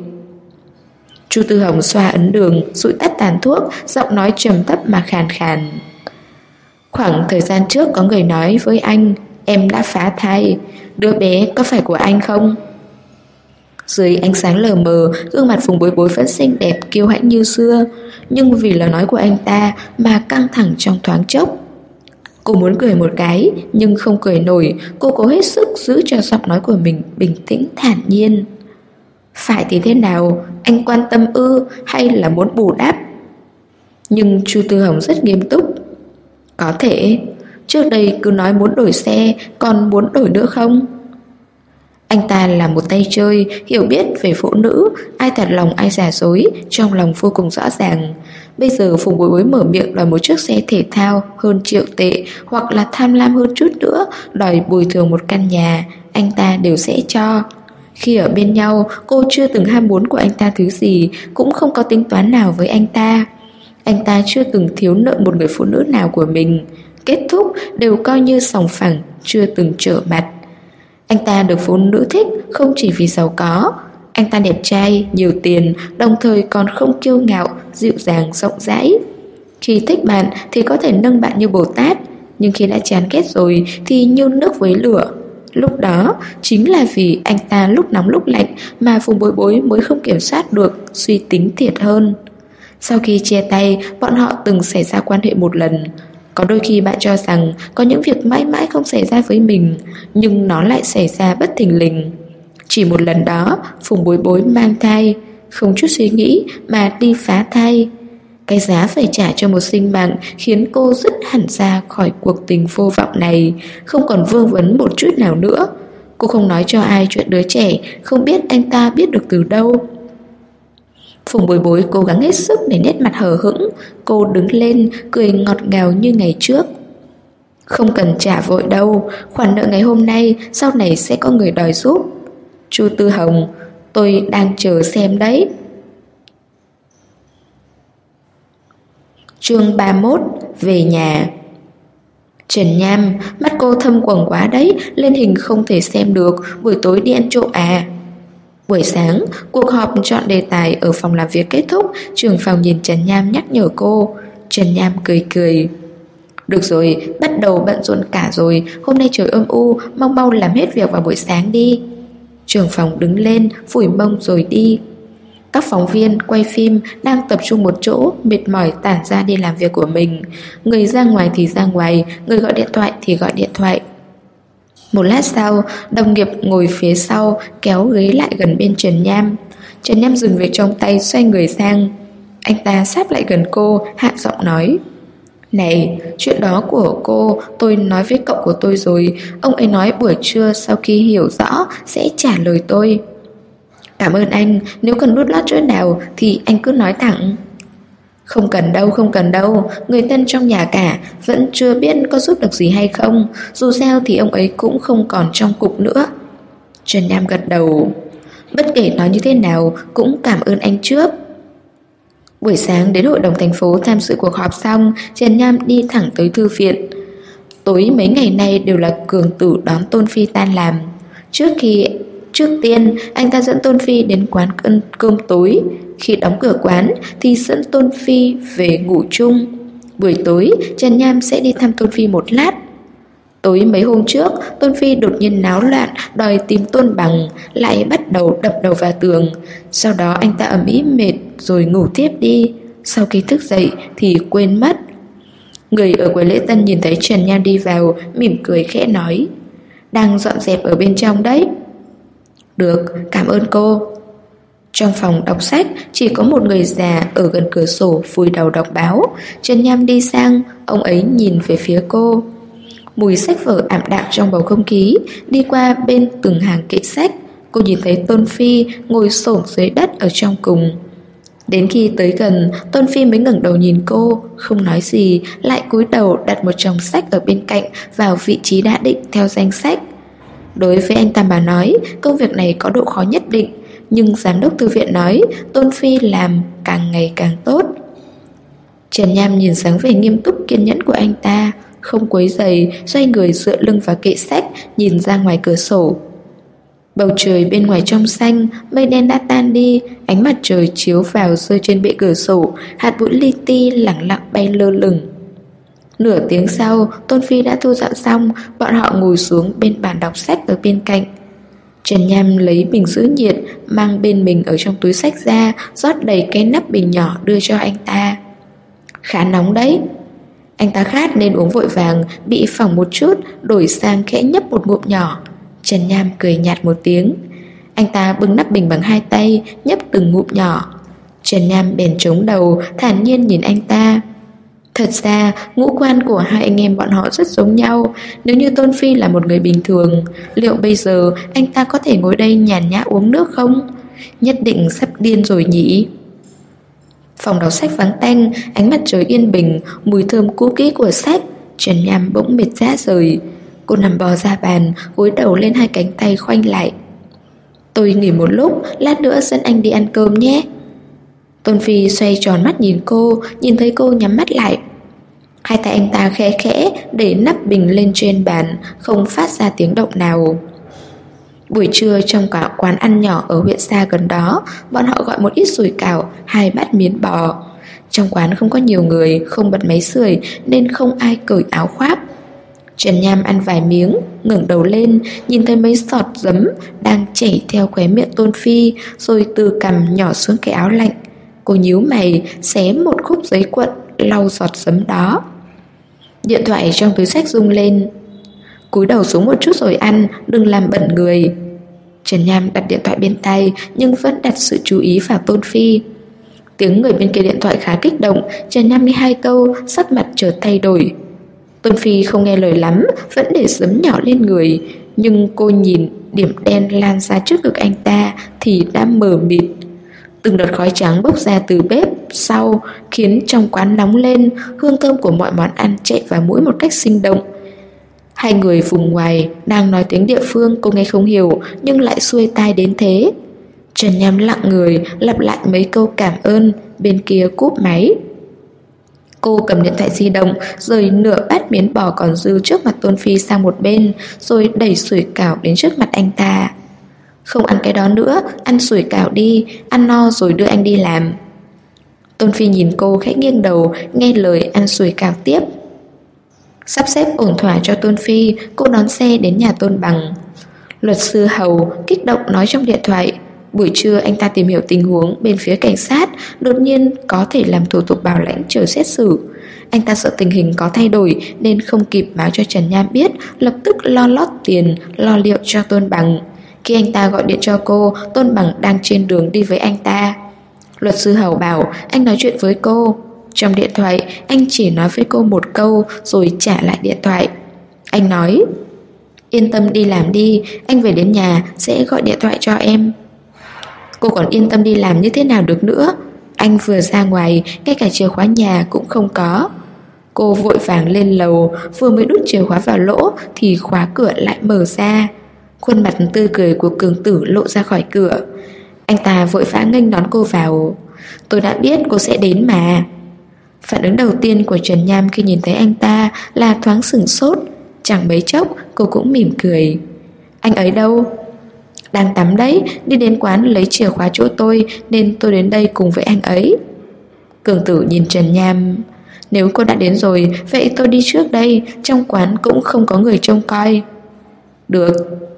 Chu Tư Hồng xoa ấn đường, dụi tắt tàn thuốc, giọng nói trầm thấp mà khàn khàn. Khoảng thời gian trước có người nói với anh em đã phá thai. Đứa bé có phải của anh không? Dưới ánh sáng lờ mờ, gương mặt Phùng Bối Bối vẫn xinh đẹp kiêu hãnh như xưa, nhưng vì lời nói của anh ta mà căng thẳng trong thoáng chốc. Cô muốn cười một cái nhưng không cười nổi. Cô cố hết sức giữ cho giọng nói của mình bình tĩnh thản nhiên. Phải thì thế nào? Anh quan tâm ư hay là muốn bù đắp? Nhưng Chu Tư Hồng rất nghiêm túc. Có thể. Trước đây cứ nói muốn đổi xe, còn muốn đổi nữa không? Anh ta là một tay chơi, hiểu biết về phụ nữ, ai thật lòng ai giả dối, trong lòng vô cùng rõ ràng. Bây giờ Phùng Bối Bối mở miệng đòi một chiếc xe thể thao hơn triệu tệ, hoặc là tham lam hơn chút nữa, đòi bồi thường một căn nhà, anh ta đều sẽ cho. Khi ở bên nhau, cô chưa từng ham muốn của anh ta thứ gì, cũng không có tính toán nào với anh ta. Anh ta chưa từng thiếu nợ một người phụ nữ nào của mình. Kết thúc đều coi như sòng phẳng, chưa từng trở mặt. Anh ta được phụ nữ thích không chỉ vì giàu có. Anh ta đẹp trai, nhiều tiền, đồng thời còn không kiêu ngạo, dịu dàng, rộng rãi. Khi thích bạn thì có thể nâng bạn như Bồ Tát, nhưng khi đã chán ghét rồi thì như nước với lửa. Lúc đó chính là vì anh ta lúc nóng lúc lạnh mà Phùng Bối Bối mới không kiểm soát được, suy tính thiệt hơn. Sau khi chia tay, bọn họ từng xảy ra quan hệ một lần. Có đôi khi bạn cho rằng có những việc mãi mãi không xảy ra với mình, nhưng nó lại xảy ra bất thình lình. Chỉ một lần đó, Phùng Bối Bối mang thai, không chút suy nghĩ mà đi phá thai. Cái giá phải trả cho một sinh mạng khiến cô dứt hẳn ra khỏi cuộc tình vô vọng này, không còn vương vấn một chút nào nữa. Cô không nói cho ai chuyện đứa trẻ, không biết anh ta biết được từ đâu. Phùng Bối Bối cố gắng hết sức để nét mặt hờ hững. Cô đứng lên, cười ngọt ngào như ngày trước. Không cần trả vội đâu, khoản nợ ngày hôm nay, sau này sẽ có người đòi giúp. Chu Tư Hồng, tôi đang chờ xem đấy. Chương 31, về nhà. Trần Nham, mắt cô thâm quầng quá đấy, lên hình không thể xem được, buổi tối đi ăn trộm à? Buổi sáng, cuộc họp chọn đề tài ở phòng làm việc kết thúc, trưởng phòng nhìn Trần Nham nhắc nhở cô. Trần Nham cười cười. Được rồi, bắt đầu bận rộn cả rồi, hôm nay trời âm u, mau mau làm hết việc vào buổi sáng đi. Trưởng phòng đứng lên, phủi mông rồi đi. Các phóng viên quay phim đang tập trung một chỗ, mệt mỏi tản ra đi làm việc của mình. Người ra ngoài thì ra ngoài, người gọi điện thoại thì gọi điện thoại. Một lát sau, đồng nghiệp ngồi phía sau kéo ghế lại gần bên Trần Nham. Trần Nham dừng việc trong tay, xoay người sang. Anh ta sát lại gần cô, hạ giọng nói. Này, chuyện đó của cô tôi nói với cậu của tôi rồi. Ông ấy nói buổi trưa sau khi hiểu rõ sẽ trả lời tôi. Cảm ơn anh, nếu cần đút lót chỗ nào thì anh cứ nói thẳng. Không cần đâu, không cần đâu, người thân trong nhà cả, vẫn chưa biết có giúp được gì hay không. Dù sao thì ông ấy cũng không còn trong cục nữa. Trần Nham gật đầu. Bất kể nói như thế nào cũng cảm ơn anh trước. Buổi sáng đến hội đồng thành phố tham dự cuộc họp xong, Trần Nham đi thẳng tới thư viện. Tối mấy ngày nay đều là Cường Tử đón Tôn Phi tan làm. Trước tiên, anh ta dẫn Tôn Phi đến quán cơm tối. Khi đóng cửa quán thì dẫn Tôn Phi về ngủ chung. Buổi tối, Trần Nham sẽ đi thăm Tôn Phi một lát. Tối mấy hôm trước, Tôn Phi đột nhiên náo loạn, đòi tìm Tôn Bằng, lại bắt đầu đập đầu vào tường. Sau đó anh ta ầm ĩ mệt rồi ngủ tiếp đi. Sau khi thức dậy thì quên mất. Người ở quầy lễ tân nhìn thấy Trần Nham đi vào, mỉm cười khẽ nói. Đang dọn dẹp ở bên trong đấy. Được, cảm ơn cô. Trong phòng đọc sách chỉ có một người già ở gần cửa sổ vùi đầu đọc báo. Trần Nham đi sang, ông ấy nhìn về phía cô. Mùi sách vở ảm đạm trong bầu không khí. Đi qua bên từng hàng kệ sách, Cô nhìn thấy Tôn Phi ngồi xổm dưới đất ở trong cùng. Đến khi tới gần, Tôn Phi mới ngẩng đầu nhìn cô, không nói gì, lại cúi đầu đặt một chồng sách ở bên cạnh vào vị trí đã định theo danh sách. Đối với anh ta mà nói, công việc này có độ khó nhất định, nhưng giám đốc thư viện nói Tôn Phi làm càng ngày càng tốt. Trần Nham nhìn dáng vẻ nghiêm túc kiên nhẫn của anh ta, không quấy rầy, xoay người dựa lưng vào kệ sách, nhìn ra ngoài cửa sổ. Bầu trời bên ngoài trong xanh, mây đen đã tan đi, ánh mặt trời chiếu vào rơi trên bệ cửa sổ, hạt bụi li ti lẳng lặng bay lơ lửng. Nửa tiếng sau, Tôn Phi đã thu dọn xong, bọn họ ngồi xuống bên bàn đọc sách ở bên cạnh. Trần Nham lấy bình giữ nhiệt mang bên mình ở trong túi sách ra, rót đầy cái nắp bình nhỏ đưa cho anh ta. Khá nóng đấy. Anh ta khát nên uống vội vàng, bị phỏng một chút, đổi sang khẽ nhấp một ngụm nhỏ. Trần Nham cười nhạt một tiếng. Anh ta bưng nắp bình bằng hai tay, nhấp từng ngụm nhỏ. Trần Nham bèn chống đầu, thản nhiên nhìn anh ta. Thật ra, ngũ quan của hai anh em bọn họ rất giống nhau. Nếu như Tôn Phi là một người bình thường, liệu bây giờ anh ta có thể ngồi đây nhàn nhã uống nước không? Nhất định sắp điên rồi nhỉ. Phòng đọc sách vắng tanh, ánh mặt trời yên bình, mùi thơm cũ kỹ của sách. Trần Nham bỗng mệt rã rời. Cô nằm bò ra bàn, gối đầu lên hai cánh tay khoanh lại. Tôi nghỉ một lúc, lát nữa dẫn anh đi ăn cơm nhé. Tôn Phi xoay tròn mắt nhìn cô, nhìn thấy cô nhắm mắt lại. Hai tay anh ta khẽ khẽ để nắp bình lên trên bàn, không phát ra tiếng động nào. Buổi trưa trong cả quán ăn nhỏ ở huyện xa gần đó, bọn họ gọi một ít sủi cảo, 2 bát miến bò. Trong quán không có nhiều người, không bật máy sưởi nên không ai cởi áo khoác. Trần Nham ăn vài miếng, ngẩng đầu lên, nhìn thấy mấy giọt giấm đang chảy theo khóe miệng Tôn Phi, rồi từ cằm nhỏ xuống cái áo lạnh. Cô nhíu mày, xé một khúc giấy cuộn, lau giọt giấm đó. Điện thoại trong túi xách rung lên. Cúi đầu xuống một chút rồi ăn, đừng làm bẩn người. Trần Nham đặt điện thoại bên tay, nhưng vẫn đặt sự chú ý vào Tôn Phi. Tiếng người bên kia điện thoại khá kích động. Trần Nham đi 2 câu, sắc mặt chợt thay đổi. Tôn Phi không nghe lời lắm, vẫn để giấm nhỏ lên người. Nhưng cô nhìn điểm đen lan ra trước ngực anh ta thì đã mờ mịt. Từng đợt khói trắng bốc ra từ bếp sau, khiến trong quán nóng lên. Hương thơm của mọi món ăn chạy vào mũi một cách sinh động. Hai người vùng ngoài đang nói tiếng địa phương cô nghe không hiểu, nhưng lại xuôi tai đến thế. Trần Nham lặng người, lặp lại mấy câu cảm ơn. Bên kia cúp máy. Cô cầm điện thoại di động, rời nửa bát miến bò còn dư trước mặt Tôn Phi sang một bên, rồi đẩy sủi cảo đến trước mặt anh ta. Không ăn cái đó nữa, ăn sủi cảo đi, ăn no rồi đưa anh đi làm. Tôn Phi nhìn cô khẽ nghiêng đầu, nghe lời ăn sủi cảo tiếp. Sắp xếp ổn thỏa cho Tôn Phi, cô đón xe đến nhà Tôn Bằng. Luật sư Hầu kích động nói trong điện thoại. Buổi trưa anh ta tìm hiểu tình huống bên phía cảnh sát, đột nhiên có thể làm thủ tục bảo lãnh chờ xét xử. Anh ta sợ tình hình có thay đổi nên không kịp báo cho Trần Nham biết, lập tức lo lót tiền, lo liệu cho Tôn Bằng. Khi anh ta gọi điện cho cô, Tôn Bằng đang trên đường đi với anh ta. Luật sư Hầu bảo anh nói chuyện với cô. Trong điện thoại, anh chỉ nói với cô một câu rồi trả lại điện thoại. Anh nói: yên tâm đi làm đi, anh về đến nhà sẽ gọi điện thoại cho em. Cô còn yên tâm đi làm như thế nào được nữa? Anh vừa ra ngoài, ngay cả chìa khóa nhà cũng không có. Cô vội vàng lên lầu, vừa mới đút chìa khóa vào lỗ thì khóa cửa lại mở ra. Khuôn mặt tươi cười của Cường Tử lộ ra khỏi cửa. Anh ta vội vã nghênh đón cô vào. Tôi đã biết cô sẽ đến mà. Phản ứng đầu tiên của Trần Nham khi nhìn thấy anh ta là thoáng sửng sốt. Chẳng mấy chốc cô cũng mỉm cười. Anh ấy đâu? Đang tắm đấy, đi đến quán lấy chìa khóa chỗ tôi nên tôi đến đây cùng với anh ấy. Cường Tử nhìn Trần Nham. Nếu cô đã đến rồi, vậy tôi đi trước đây, trong quán cũng không có người trông coi. Được.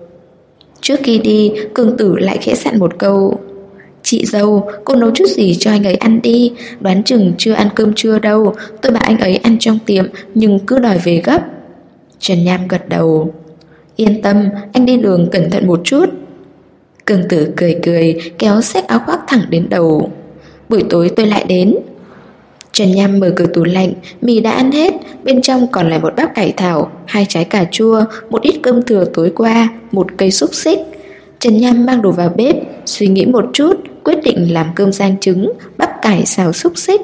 Trước khi đi, Cường Tử lại khẽ dặn một câu. Chị dâu, cô nấu chút gì cho anh ấy ăn đi. Đoán chừng chưa ăn cơm trưa đâu. Tôi bảo anh ấy ăn trong tiệm nhưng cứ đòi về gấp. Trần Nham gật đầu. Yên tâm, anh đi đường cẩn thận một chút. Cường Tử cười cười, kéo xách áo khoác thẳng đến đầu. Buổi tối tôi lại đến. Trần Nham mở cửa tủ lạnh, mì đã ăn hết, bên trong còn lại một bát cải thảo, 2 trái cà chua, một ít cơm thừa tối qua, một cây xúc xích. Trần Nham mang đồ vào bếp, suy nghĩ một chút, quyết định làm cơm rang trứng, bắp cải xào xúc xích.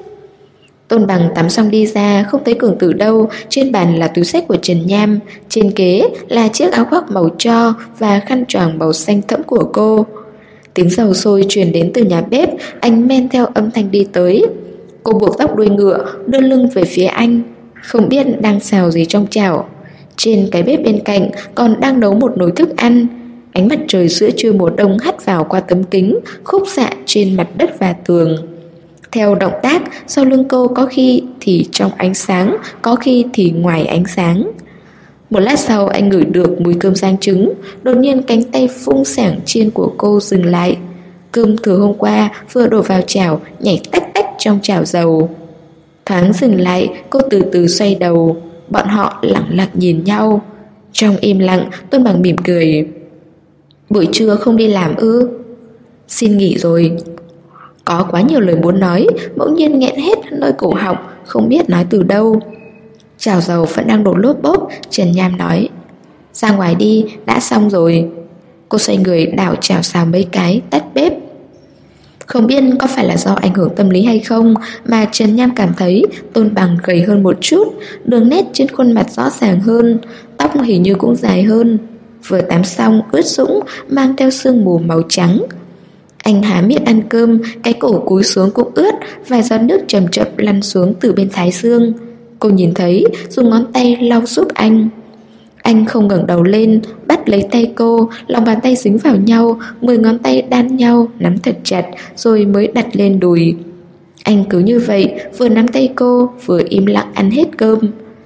Tôn Bằng tắm xong đi ra, không thấy Cường Tử đâu. Trên bàn là túi xách của Trần Nham, trên ghế là chiếc áo khoác màu tro và khăn choàng màu xanh thẫm của cô. Tiếng dầu sôi truyền đến từ nhà bếp, anh men theo âm thanh đi tới. Cô buộc tóc đuôi ngựa, đưa lưng về phía anh, không biết đang xào gì trong chảo. Trên cái bếp bên cạnh còn đang nấu một nồi thức ăn. Ánh mặt trời giữa trưa mùa đông hắt vào qua tấm kính, khúc xạ trên mặt đất và tường. Theo động tác, sau lưng cô có khi thì trong ánh sáng, có khi thì ngoài ánh sáng. Một lát sau anh ngửi được mùi cơm rang trứng. Đột nhiên cánh tay phung xẻng chiên của cô dừng lại. Cơm thừa hôm qua vừa đổ vào chảo, nhảy tách tách trong chảo dầu. Thoáng dừng lại, cô từ từ xoay đầu. Bọn họ lặng lặng nhìn nhau. Trong im lặng, Tôn Bằng mỉm cười. Buổi trưa không đi làm ư? Xin nghỉ rồi. Có quá nhiều lời muốn nói, bỗng nhiên nghẹn hết nơi cổ họng, không biết nói từ đâu. Chảo dầu vẫn đang đổ lốp bốp. Trần Nham nói, ra ngoài đi, đã xong rồi. Cô xoay người đảo chảo xào mấy cái, tắt bếp. Không biết có phải là do ảnh hưởng tâm lý hay không mà Trần Nham cảm thấy Tôn Bằng gầy hơn một chút, đường nét trên khuôn mặt rõ ràng hơn, tóc hình như cũng dài hơn. Vừa tắm xong ướt sũng, mang theo sương mù màu trắng. Anh há miệng ăn cơm, cái cổ cúi xuống cũng ướt, vài giọt nước chậm chậm lăn xuống từ bên thái dương. Cô nhìn thấy, dùng ngón tay lau giúp anh. Anh không ngẩng đầu lên, bắt lấy tay cô, lòng bàn tay dính vào nhau, 10 ngón tay đan nhau, nắm thật chặt, rồi mới đặt lên đùi. Anh cứ như vậy, vừa nắm tay cô, vừa im lặng ăn hết cơm.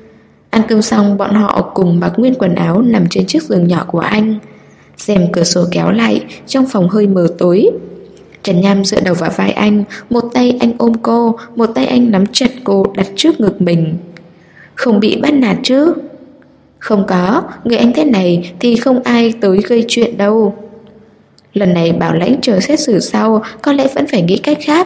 Ăn cơm xong, bọn họ cùng mặc nguyên quần áo nằm trên chiếc giường nhỏ của anh. Rèm cửa sổ kéo lại, trong phòng hơi mờ tối. Trần Nham dựa đầu vào vai anh, một tay anh ôm cô, một tay anh nắm chặt cô đặt trước ngực mình. Không bị bắt nạt chứ? Không có, người anh thế này thì không ai tới gây chuyện đâu. Lần này bảo lãnh chờ xét xử sau, có lẽ vẫn phải nghĩ cách khác.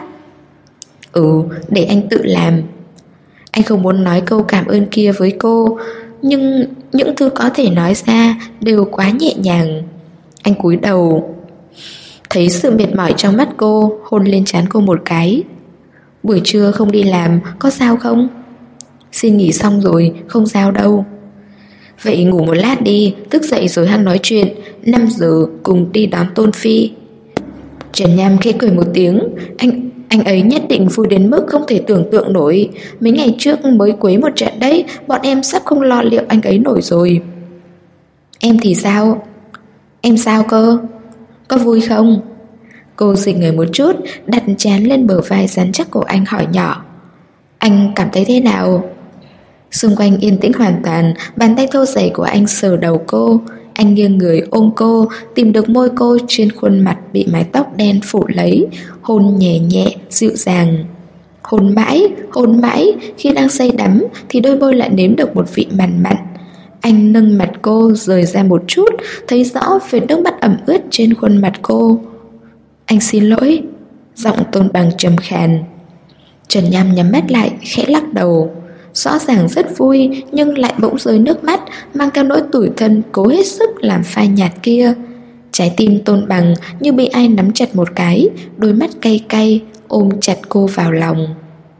Để anh tự làm. Anh không muốn nói câu cảm ơn kia với cô, nhưng những thứ có thể nói ra đều quá nhẹ nhàng. Anh cúi đầu, thấy sự mệt mỏi trong mắt cô, hôn lên trán cô một cái. Buổi trưa không đi làm, có sao không? Xin nghỉ xong rồi, không sao đâu. Vậy ngủ một lát đi, thức dậy rồi hẵng nói chuyện. 5 giờ cùng đi đón Tôn Phi. Trần Nham khẽ cười một tiếng. Anh ấy nhất định vui đến mức không thể tưởng tượng nổi. Mấy ngày trước mới quấy một trận đấy, bọn em sắp không lo liệu anh ấy nổi rồi. Em thì sao? Em sao cơ? Có vui không? Cô dịch người một chút, đặt trán lên bờ vai rắn chắc của anh hỏi nhỏ. Anh cảm thấy thế nào? Xung quanh yên tĩnh hoàn toàn, bàn tay thô rẩy của anh sờ đầu cô. Anh nghiêng người ôm cô, tìm được môi cô trên khuôn mặt bị mái tóc đen phủ lấy, hôn nhẹ nhẹ, dịu dàng. Hôn mãi, khi đang say đắm thì đôi môi lại nếm được một vị mặn mặn. Anh nâng mặt cô rời ra một chút, thấy rõ vệt nước mắt ẩm ướt trên khuôn mặt cô. Anh xin lỗi. Giọng Tôn Bằng trầm khàn. Trần Nham nhắm mắt lại, khẽ lắc đầu. Rõ ràng rất vui, nhưng lại bỗng rơi nước mắt, mang theo nỗi tủi thân cố hết sức làm phai nhạt kia. Trái tim Tôn Bằng như bị ai nắm chặt một cái, đôi mắt cay cay, ôm chặt cô vào lòng.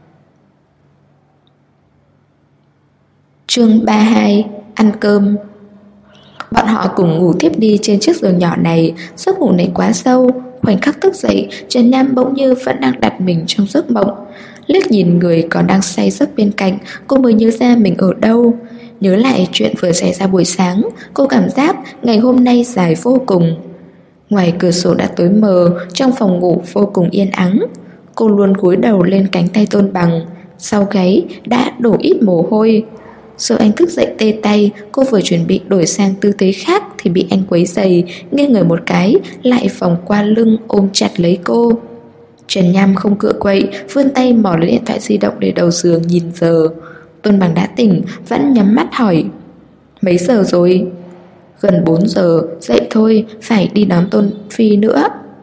Chương 32. Ăn cơm. Bọn họ cùng ngủ tiếp đi trên chiếc giường nhỏ này. Giấc ngủ này quá sâu. Khoảnh khắc thức dậy, Trần Nham bỗng như vẫn đang đặt mình trong giấc mộng. Liếc nhìn người còn đang say giấc bên cạnh, cô mới nhớ ra mình ở đâu. Nhớ lại chuyện vừa xảy ra buổi sáng, cô cảm giác ngày hôm nay dài vô cùng. Ngoài cửa sổ đã tối mờ, trong phòng ngủ vô cùng yên ắng. Cô luôn cúi đầu lên cánh tay Tôn Bằng, sau gáy đã đổ ít mồ hôi. Sợ anh thức dậy tê tay, cô vừa chuẩn bị đổi sang tư thế khác thì bị anh quấy giày, nghiêng người một cái, lại vòng qua lưng ôm chặt lấy cô. Trần Nham không cựa quậy, vươn tay mò lấy điện thoại di động để đầu giường nhìn giờ. Tôn Bằng đã tỉnh, vẫn nhắm mắt hỏi, mấy giờ rồi? Gần 4 giờ, dậy thôi, phải đi đón Tôn Phi nữa.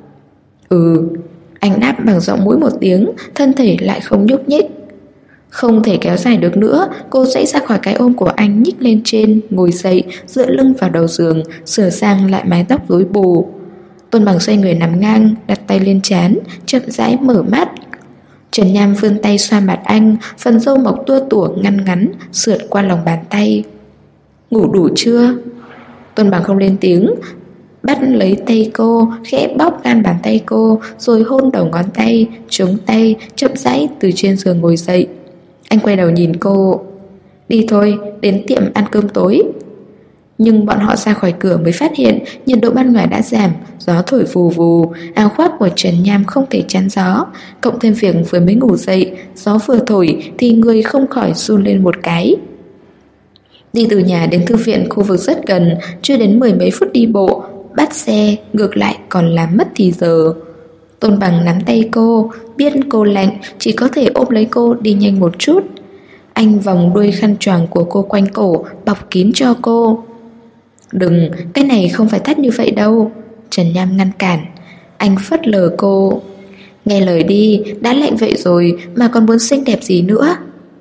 Anh đáp bằng giọng mũi một tiếng, thân thể lại không nhúc nhích. Không thể kéo dài được nữa, cô dãy ra khỏi cái ôm của anh, nhích lên trên, ngồi dậy, dựa lưng vào đầu giường, sửa sang lại mái tóc rối bù. Tôn Bằng xoay người nằm ngang, đặt tay lên trán, chậm rãi mở mắt. Trần Nham vươn tay xoa mặt anh, phần râu mọc tua tủa ngăn ngắn sượt qua lòng bàn tay. Ngủ đủ chưa? Tôn Bằng không lên tiếng, bắt lấy tay cô, khẽ bóp gan bàn tay cô, rồi hôn đầu ngón tay, chống tay, chậm rãi từ trên giường ngồi dậy. Anh quay đầu nhìn cô. Đi thôi, đến tiệm ăn cơm tối. Nhưng bọn họ ra khỏi cửa mới phát hiện nhiệt độ ban ngoài đã giảm, gió thổi vù vù, áo khoác của Trần Nham không thể chắn gió, cộng thêm việc vừa mới ngủ dậy, gió vừa thổi thì người không khỏi run lên một cái. Đi từ nhà đến thư viện khu vực rất gần, chưa đến 10 mấy phút đi bộ, bắt xe ngược lại còn làm mất thì giờ. Tôn Bằng nắm tay cô, biết cô lạnh, chỉ có thể ôm lấy cô đi nhanh một chút. Anh vòng đuôi khăn choàng của cô quanh cổ, bọc kín cho cô. Đừng, cái này không phải thắt như vậy đâu. Trần Nham ngăn cản. Anh phớt lờ cô. Nghe lời đi, đã lạnh vậy rồi mà còn muốn xinh đẹp gì nữa.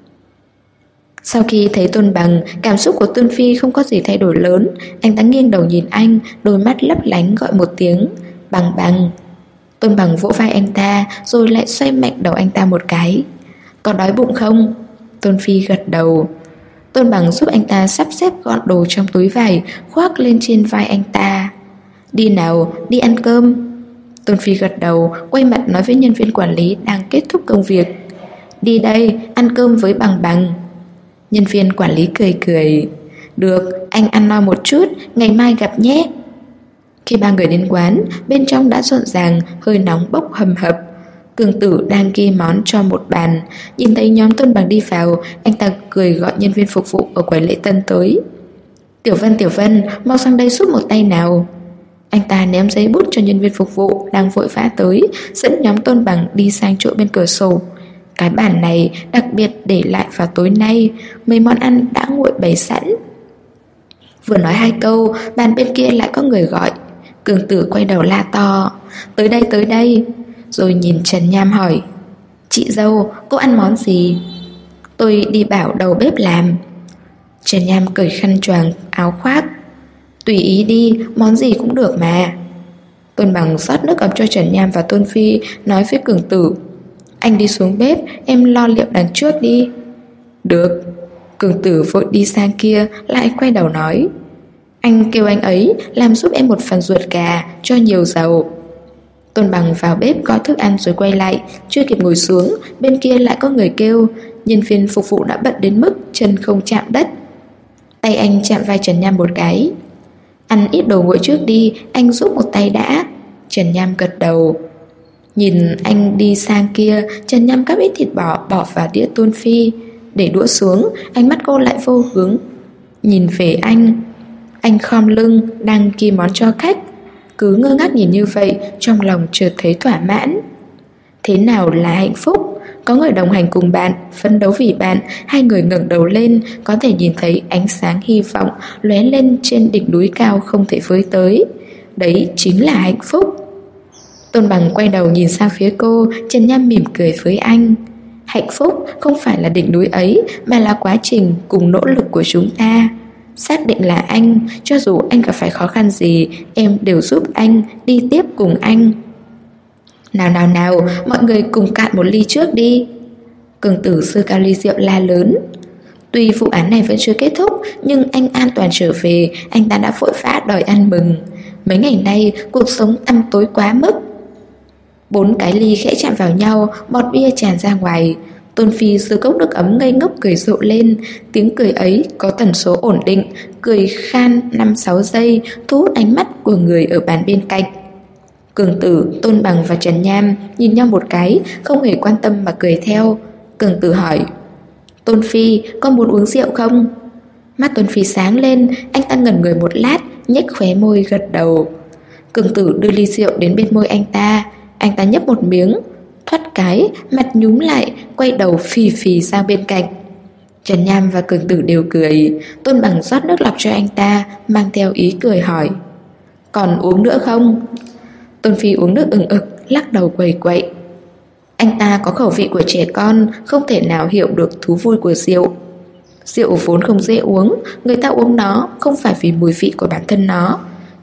Sau khi thấy Tôn Bằng, cảm xúc của Tôn Phi không có gì thay đổi lớn. Anh ta nghiêng đầu nhìn anh, đôi mắt lấp lánh gọi một tiếng Bằng Bằng. Tôn Bằng vỗ vai anh ta, rồi lại xoay mạnh đầu anh ta một cái. Có đói bụng không? Tôn Phi gật đầu. Tôn Bằng giúp anh ta sắp xếp gọn đồ trong túi vải, khoác lên trên vai anh ta. Đi nào, đi ăn cơm. Tôn Phi gật đầu, quay mặt nói với nhân viên quản lý đang kết thúc công việc. Đi đây, ăn cơm với Bằng Bằng. Nhân viên quản lý cười cười. Được, anh ăn no một chút, ngày mai gặp nhé. Khi ba người đến quán, bên trong đã rộn ràng, hơi nóng bốc hầm hập. Cường Tử đang ghi món cho một bàn. Nhìn thấy nhóm Tôn Bằng đi vào, anh ta cười gọi nhân viên phục vụ ở quầy lễ tân tới. Tiểu Vân, mau sang đây giúp một tay nào. Anh ta ném giấy bút cho nhân viên phục vụ đang vội vã tới, dẫn nhóm Tôn Bằng đi sang chỗ bên cửa sổ. Cái bàn này đặc biệt để lại vào tối nay, mấy món ăn đã nguội bày sẵn. Vừa nói hai câu, bàn bên kia lại có người gọi. Cường Tử quay đầu la to. Tới đây. Rồi nhìn Trần Nham hỏi. Chị dâu, cô ăn món gì? Tôi đi bảo đầu bếp làm. Trần Nham cởi khăn choàng áo khoác. Tùy ý đi, món gì cũng được mà. Tôn Bằng rót nước ấm cho Trần Nham và Tôn Phi, nói với Cường Tử. Anh đi xuống bếp, em lo liệu đằng trước đi. Được. Cường Tử vội đi sang kia, lại quay đầu nói. Anh kêu anh ấy làm giúp em một phần ruột gà, cho nhiều dầu. Tôn Bằng vào bếp gói thức ăn rồi quay lại. Chưa kịp ngồi xuống, bên kia lại có người kêu. Nhân viên phục vụ đã bận đến mức chân không chạm đất. Tay anh chạm vai Trần Nham một cái. Ăn ít đồ nguội trước đi, anh giúp một tay đã. Trần Nham gật đầu. Nhìn anh đi sang kia, Trần Nham cắp ít thịt bò bỏ vào đĩa Tôn Phi. Để đũa xuống, ánh mắt cô lại vô hướng. Nhìn về anh. Anh khom lưng, đang ghi món cho khách. Cứ ngơ ngác nhìn như vậy, trong lòng chợt thấy thỏa mãn. Thế nào là hạnh phúc? Có người đồng hành cùng bạn, phấn đấu vì bạn. Hai người ngẩng đầu lên, có thể nhìn thấy ánh sáng hy vọng lóe lên trên đỉnh núi cao không thể với tới. Đấy chính là hạnh phúc. Tôn Bằng quay đầu nhìn sang phía cô. Trần Nham mỉm cười với anh. Hạnh phúc không phải là đỉnh núi ấy, mà là quá trình cùng nỗ lực của chúng ta. Xác định là anh, cho dù anh gặp phải khó khăn gì, em đều giúp anh, đi tiếp cùng anh. Nào, mọi người cùng cạn một ly trước đi. Cường Tử giơ cao ly rượu la lớn. Tuy vụ án này vẫn chưa kết thúc, nhưng anh an toàn trở về, anh ta đã vội vã đòi ăn mừng. Mấy ngày nay, cuộc sống tăm tối quá mức. 4 cái ly khẽ chạm vào nhau, bọt bia tràn ra ngoài. Tôn Phi giơ cốc nước ấm ngây ngốc cười rộ lên. Tiếng cười ấy có tần số ổn định, cười khan 5-6 giây, thu hút ánh mắt của người ở bàn bên cạnh. Cường Tử, Tôn Bằng và Trần Nham nhìn nhau một cái, không hề quan tâm mà cười theo. Cường Tử hỏi. Tôn Phi, con muốn uống rượu không? Mắt Tôn Phi sáng lên, anh ta ngẩn người một lát, nhếch khóe môi gật đầu. Cường Tử đưa ly rượu đến bên môi anh ta nhấp một miếng. Thoát cái, mặt nhúm lại, quay đầu phì phì sang bên cạnh. Trần Nham và Cường Tử đều cười. Tôn Bằng rót nước lọc cho anh ta, mang theo ý cười hỏi. Còn uống nữa không? Tôn Phi uống nước ừng ực, lắc đầu quẩy quậy. Anh ta có khẩu vị của trẻ con, không thể nào hiểu được thú vui của rượu. Rượu vốn không dễ uống, người ta uống nó không phải vì mùi vị của bản thân nó.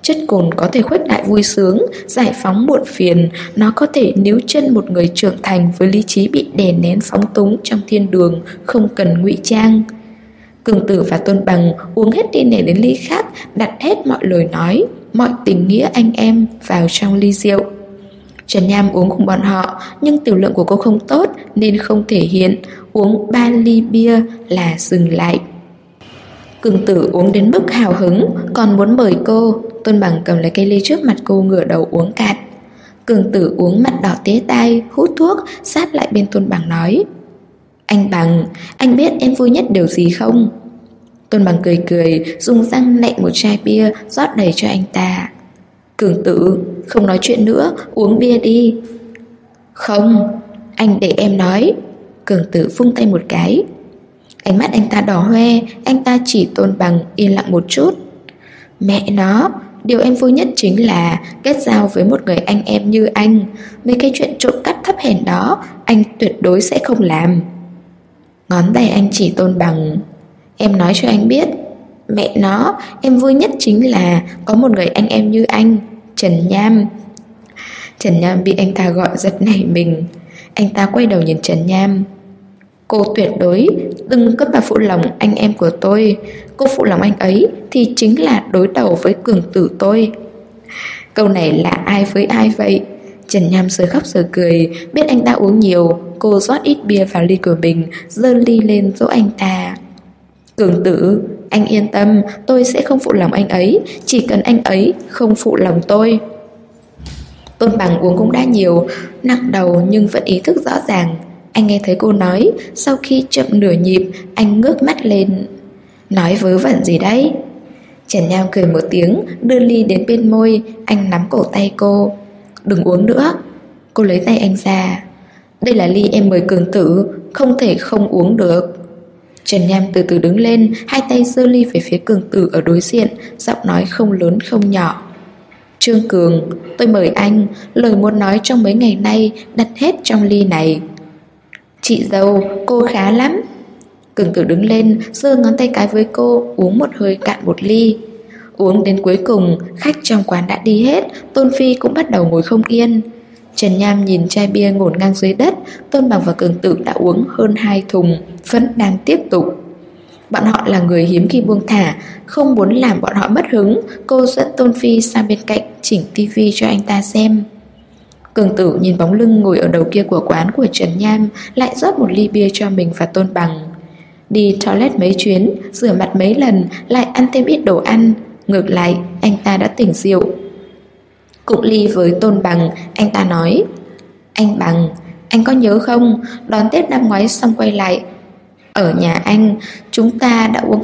Chất cồn có thể khuếch đại vui sướng, giải phóng muộn phiền. Nó có thể níu chân một người trưởng thành với lý trí bị đè nén phóng túng trong thiên đường, không cần ngụy trang. Cường Tử và Tôn Bằng uống hết ly này đến ly khác, đặt hết mọi lời nói, mọi tình nghĩa anh em vào trong ly rượu. Trần Nham uống cùng bọn họ, nhưng tiểu lượng của cô không tốt nên không thể hiện, uống 3 ly bia là dừng lại. Cường Tử uống đến mức hào hứng, còn muốn mời cô. Tôn Bằng cầm lấy cây ly trước mặt cô, ngửa đầu uống cạn. Cường Tử uống mặt đỏ tía tai, hút thuốc, sát lại bên Tôn Bằng nói: Anh Bằng, anh biết em vui nhất điều gì không? Tôn Bằng cười cười, dùng răng nạy một chai bia, rót đầy cho anh ta. Cường Tử, không nói chuyện nữa, uống bia đi. Không, anh để em nói. Cường Tử vung tay một cái. Ánh mắt anh ta đỏ hoe, anh ta chỉ Tôn Bằng yên lặng một chút. Mẹ nó, điều em vui nhất chính là kết giao với một người anh em như anh. Mấy cái chuyện trộm cắp thấp hèn đó anh tuyệt đối sẽ không làm. Ngón tay anh chỉ Tôn Bằng. Em nói cho anh biết, mẹ nó, em vui nhất chính là có một người anh em như anh, Trần Nham. Trần Nham bị anh ta gọi giật nảy mình. Anh ta quay đầu nhìn Trần Nham. Cô tuyệt đối đừng có mà phụ lòng anh em của tôi. Cô phụ lòng anh ấy thì chính là đối đầu với Cường Tử tôi. Câu này là ai với ai vậy? Trần Nham giờ khóc giờ cười. Biết anh ta uống nhiều, cô rót ít bia vào ly của mình, giơ ly lên dỗ anh ta. Cường Tử, anh yên tâm, tôi sẽ không phụ lòng anh ấy, chỉ cần anh ấy không phụ lòng tôi. Tôn Bằng uống cũng đã nhiều, nặng đầu nhưng vẫn ý thức rõ ràng. Anh nghe thấy cô nói, sau khi chậm nửa nhịp, anh ngước mắt lên. Nói vớ vẩn gì đấy? Trần Nham cười một tiếng, đưa ly đến bên môi, anh nắm cổ tay cô. Đừng uống nữa. Cô lấy tay anh ra. Đây là ly em mời Cường Tử, không thể không uống được. Trần Nham từ từ đứng lên, hai tay giơ ly về phía Cường Tử ở đối diện, giọng nói không lớn không nhỏ. Trương Cường, tôi mời anh, lời muốn nói trong mấy ngày nay đặt hết trong ly này. Chị dâu, cô khá lắm. Cường Tử đứng lên, giơ ngón tay cái với cô, uống một hơi cạn một ly. Uống đến cuối cùng, khách trong quán đã đi hết, Tôn Phi cũng bắt đầu ngồi không yên. Trần Nham nhìn chai bia ngổn ngang dưới đất. Tôn Bằng và Cường Tử đã uống hơn 2 thùng, vẫn đang tiếp tục. Bọn họ là người hiếm khi buông thả, không muốn làm bọn họ mất hứng. Cô dẫn Tôn Phi sang bên cạnh, chỉnh tivi cho anh ta xem. Cường Tử nhìn bóng lưng ngồi ở đầu kia của quán của Trần Nham, lại rót một ly bia cho mình và Tôn Bằng. Đi toilet mấy chuyến, rửa mặt mấy lần, lại ăn thêm ít đồ ăn. Ngược lại, anh ta đã tỉnh rượu. Cụng ly với Tôn Bằng, anh ta nói: Anh Bằng, anh có nhớ không, đón Tết năm ngoái xong quay lại, ở nhà anh, chúng ta đã uống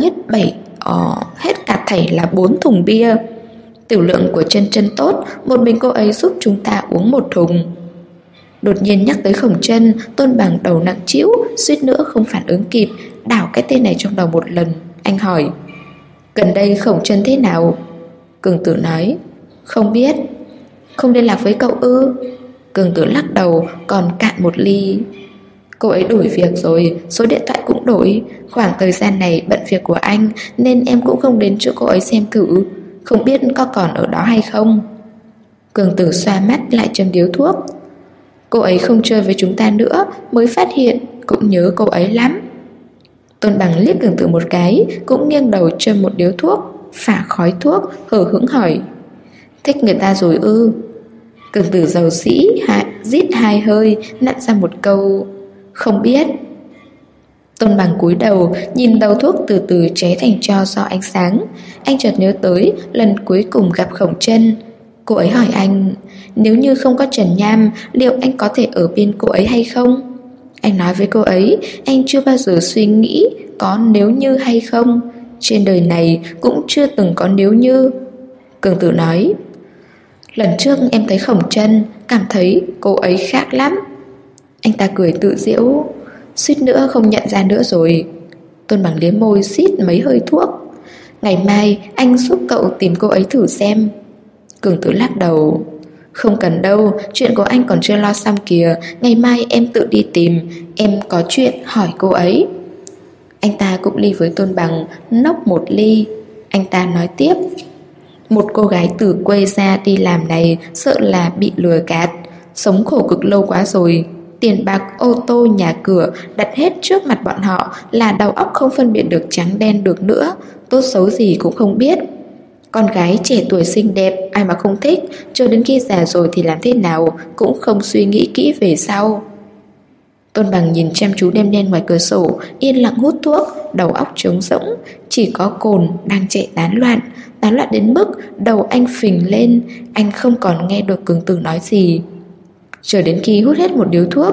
hết cả thảy là 4 thùng bia. Tiểu lượng của Chân Chân tốt, một mình cô ấy giúp chúng ta uống 1 thùng. Đột nhiên nhắc tới Khổng Chân, Tôn Bằng đầu nặng trĩu, suýt nữa không phản ứng kịp, đảo cái tên này trong đầu một lần. Anh hỏi: Gần đây Khổng Chân thế nào? Cường Tử nói: Không biết. Không liên lạc với cậu ư? Cường Tử lắc đầu, còn cạn một ly. Cô ấy đổi việc rồi, số điện thoại cũng đổi. Khoảng thời gian này bận việc của anh, nên em cũng không đến chỗ cô ấy xem thử. Không biết có còn ở đó hay không. Cường Tử xoa mắt lại châm điếu thuốc. Cô ấy không chơi với chúng ta nữa, mới phát hiện, cũng nhớ cô ấy lắm. Tôn Bằng liếc Cường Tử một cái, cũng nghiêng đầu châm một điếu thuốc, phả khói thuốc, hờ hững hỏi: Thích người ta rồi ư? Cường Tử dầu dĩ rít 2 hơi, nặn ra một câu: Không biết. Tôn Bằng cúi đầu, nhìn đầu thuốc từ từ cháy thành tro do ánh sáng. Anh chợt nhớ tới lần cuối cùng gặp Khổng Chân. Cô ấy hỏi anh: Nếu như không có Trần Nham, liệu anh có thể ở bên cô ấy hay không? Anh nói với cô ấy, anh chưa bao giờ suy nghĩ có nếu như hay không. Trên đời này cũng chưa từng có nếu như. Cường Tử nói: Lần trước em thấy Khổng Chân, cảm thấy cô ấy khác lắm. Anh ta cười tự giễu: Suýt nữa không nhận ra nữa rồi. Tôn Bằng liếm môi xít mấy hơi thuốc. Ngày mai anh giúp cậu tìm cô ấy thử xem. Cường Tử lắc đầu: Không cần đâu, chuyện của anh còn chưa lo xong kìa. Ngày mai em tự đi tìm, em có chuyện hỏi cô ấy. Anh ta cũng ly với Tôn Bằng, nốc một ly. Anh ta nói tiếp: Một cô gái từ quê ra đi làm này sợ là bị lừa gạt. Sống khổ cực lâu quá rồi. Tiền bạc, ô tô, nhà cửa đặt hết trước mặt bọn họ là đầu óc không phân biệt được trắng đen được nữa. Tốt xấu gì cũng không biết. Con gái trẻ tuổi xinh đẹp ai mà không thích, cho đến khi già rồi thì làm thế nào cũng không suy nghĩ kỹ về sau. Tôn Bằng nhìn chăm chú đêm đen ngoài cửa sổ, yên lặng hút thuốc, đầu óc trống rỗng. Chỉ có cồn đang chạy tán loạn đến mức đầu anh phình lên. Anh không còn nghe được Cường Tử nói gì. Chờ đến khi hút hết một điếu thuốc,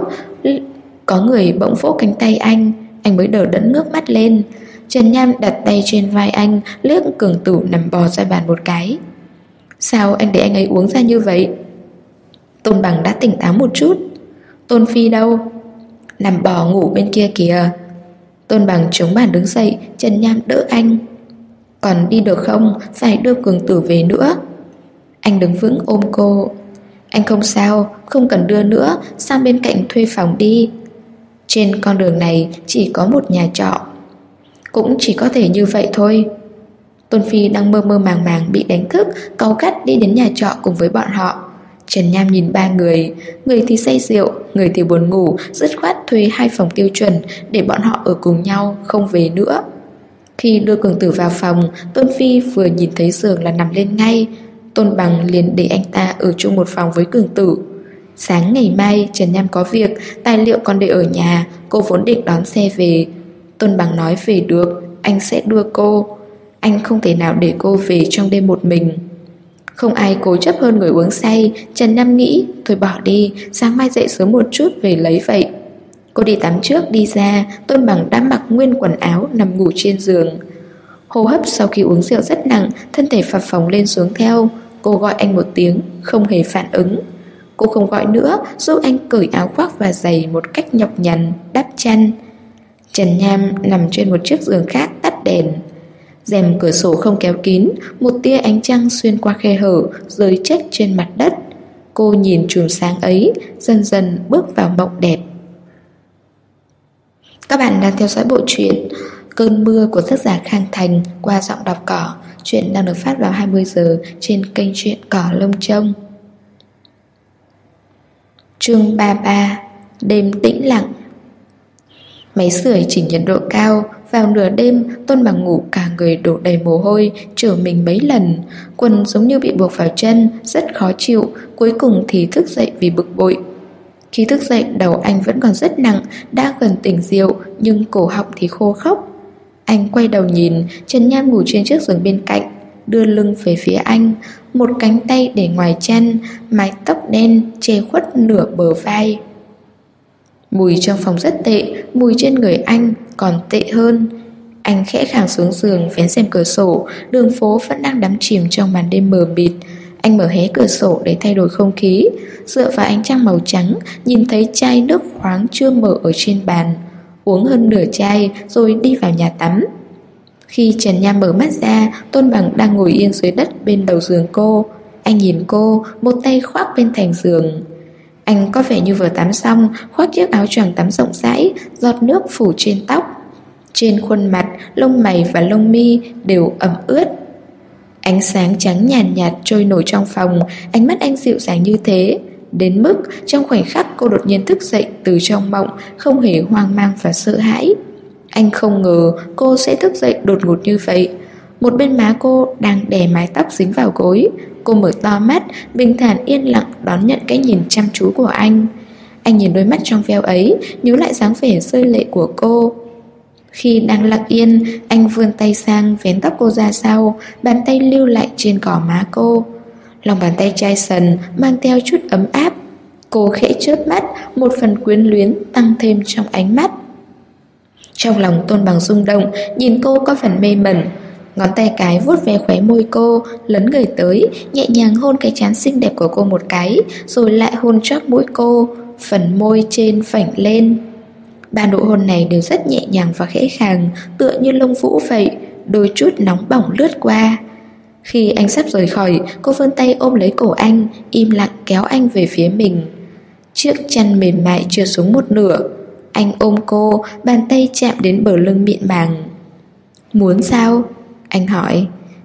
có người bỗng vỗ cánh tay anh mới đờ đẫn ngước mắt lên. Trần Nham đặt tay trên vai anh, liếc Cường Tử nằm bò ra bàn một cái. Sao anh để anh ấy uống ra như vậy? Tôn Bằng đã tỉnh táo một chút. Tôn Phi đâu? Nằm bò ngủ bên kia kìa. Tôn Bằng chống bàn đứng dậy. Trần Nham đỡ anh. Còn đi được không? Phải đưa Cường Tử về nữa. Anh đứng vững ôm cô. Anh không sao, không cần đưa nữa, sang bên cạnh thuê phòng đi. Trên con đường này chỉ có một nhà trọ. Cũng chỉ có thể như vậy thôi. Tôn Phi đang mơ mơ màng màng bị đánh thức, cáu gắt đi đến nhà trọ cùng với bọn họ. Trần Nham nhìn ba người thì say rượu, người thì buồn ngủ, dứt khoát thuê 2 phòng tiêu chuẩn để bọn họ ở cùng nhau, không về nữa. Khi đưa Cường Tử vào phòng, Tôn Phi vừa nhìn thấy giường là nằm lên ngay. Tôn Bằng liền để anh ta ở chung một phòng với Cường Tử. Sáng ngày mai Trần Nham có việc, tài liệu còn để ở nhà, cô vốn định đón xe về. Tôn Bằng nói về được, anh sẽ đưa cô. Anh không thể nào để cô về trong đêm một mình. Không ai cố chấp hơn người uống say. Trần Nham nghĩ, thôi bỏ đi, sáng mai dậy sớm một chút về lấy vậy. Cô đi tắm trước đi ra, Tôn Bằng đã mặc nguyên quần áo nằm ngủ trên giường. Hô hấp sau khi uống rượu rất nặng, thân thể phập phồng lên xuống theo. Cô gọi anh một tiếng, không hề phản ứng. Cô không gọi nữa, giúp anh cởi áo khoác và giày một cách nhọc nhằn, đắp chăn. Trần Nham nằm trên một chiếc giường khác, tắt đèn. Rèm cửa sổ không kéo kín, một tia ánh trăng xuyên qua khe hở, rơi chếch trên mặt đất. Cô nhìn chùm sáng ấy, dần dần bước vào mộng đẹp. Các bạn đang theo dõi bộ truyện Cơn mưa của tác giả Khang Thành qua giọng đọc Cỏ. Chuyện đang được phát vào 20 giờ trên kênh Truyện Cỏ Lông Trông. Chương 33. Đêm tĩnh lặng. Máy sưởi chỉnh nhiệt độ cao. Vào nửa đêm, Tôn Bằng ngủ cả người đổ đầy mồ hôi, trở mình mấy lần. Quần giống như bị buộc vào chân, rất khó chịu. Cuối cùng thì thức dậy vì bực bội. Khi thức dậy, đầu anh vẫn còn rất nặng, đã gần tỉnh rượu, nhưng cổ họng thì khô khốc. Anh quay đầu nhìn, Trần Nham ngủ trên chiếc giường bên cạnh, đưa lưng về phía anh, một cánh tay để ngoài chăn, mái tóc đen che khuất nửa bờ vai. Mùi trong phòng rất tệ, mùi trên người anh còn tệ hơn. Anh khẽ khàng xuống giường, vén rèm cửa sổ, đường phố vẫn đang đắm chìm trong màn đêm mờ mịt. Anh mở hé cửa sổ để thay đổi không khí, dựa vào ánh trăng màu trắng, nhìn thấy chai nước khoáng chưa mở ở trên bàn. Uống hơn nửa chai rồi đi vào nhà tắm. Khi Trần Nham mở mắt ra, Tôn Bằng đang ngồi yên dưới đất bên đầu giường cô. Anh nhìn cô, một tay khoác bên thành giường. Anh có vẻ như vừa tắm xong, khoác chiếc áo choàng tắm rộng rãi, giọt nước phủ trên tóc. Trên khuôn mặt, lông mày và lông mi đều ẩm ướt. Ánh sáng trắng nhàn nhạt trôi nổi trong phòng, ánh mắt anh dịu dàng như thế, đến mức trong khoảnh khắc cô đột nhiên thức dậy từ trong mộng, không hề hoang mang và sợ hãi. Anh không ngờ cô sẽ thức dậy đột ngột như vậy. Một bên má cô đang đè mái tóc dính vào gối. Cô mở to mắt, bình thản yên lặng đón nhận cái nhìn chăm chú của anh. Anh nhìn đôi mắt trong veo ấy, nhớ lại dáng vẻ rơi lệ của cô. Khi đang lặng yên, anh vươn tay sang vén tóc cô ra sau, bàn tay lưu lại trên gò má cô. Lòng bàn tay chai sần mang theo chút ấm áp. Cô khẽ chớp mắt, một phần quyến luyến tăng thêm trong ánh mắt. Trong lòng Tôn Bằng rung động, nhìn cô có phần mê mẩn. Ngón tay cái vuốt ve khóe môi cô, lấn người tới, nhẹ nhàng hôn cái trán xinh đẹp của cô một cái, rồi lại hôn chóp mũi cô, phần môi trên phảnh lên. Ba nụ hôn này đều rất nhẹ nhàng và khẽ khàng, tựa như lông vũ vậy, đôi chút nóng bỏng lướt qua. Khi anh sắp rời khỏi, cô vươn tay ôm lấy cổ anh, im lặng kéo anh về phía mình. Chiếc chăn mềm mại trượt xuống một nửa. Anh ôm cô, bàn tay chạm đến bờ lưng mịn màng. Muốn sao? Anh hỏi.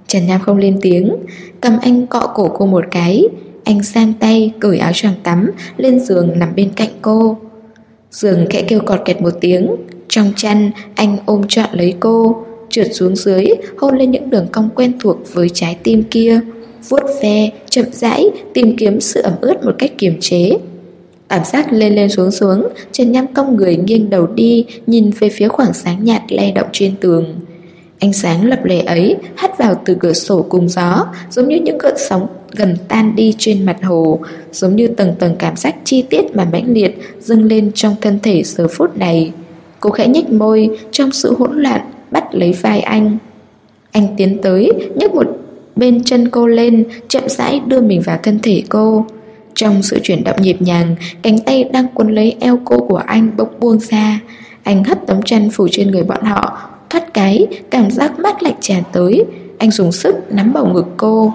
Trần Nham không lên tiếng, cầm anh cọ cổ cô một cái. Anh sang tay cởi áo choàng tắm, lên giường nằm bên cạnh cô. Giường khẽ kêu cọt kẹt một tiếng. Trong chăn anh ôm trọn lấy cô, trượt xuống dưới, hôn lên những đường cong quen thuộc với trái tim kia, vuốt ve, chậm rãi, tìm kiếm sự ẩm ướt một cách kiềm chế. Cảm giác lên lên xuống xuống, Trần Nham cong người nghiêng đầu đi, nhìn về phía khoảng sáng nhạt lay động trên tường. Ánh sáng lập lè ấy hắt vào từ cửa sổ cùng gió, giống như những gợn sóng gần tan đi trên mặt hồ, giống như tầng tầng cảm giác chi tiết mà mãnh liệt dâng lên trong thân thể giờ phút này. Cô khẽ nhếch môi, trong sự hỗn loạn bắt lấy vai anh. Anh tiến tới, nhấc một bên chân cô lên, chậm rãi đưa mình vào thân thể cô. Trong sự chuyển động nhịp nhàng, cánh tay đang cuốn lấy eo cô của anh bỗng buông ra. Anh hất tấm chăn phủ trên người bọn họ, thoát cái, cảm giác mát lạnh tràn tới. Anh dùng sức nắm bầu ngực cô.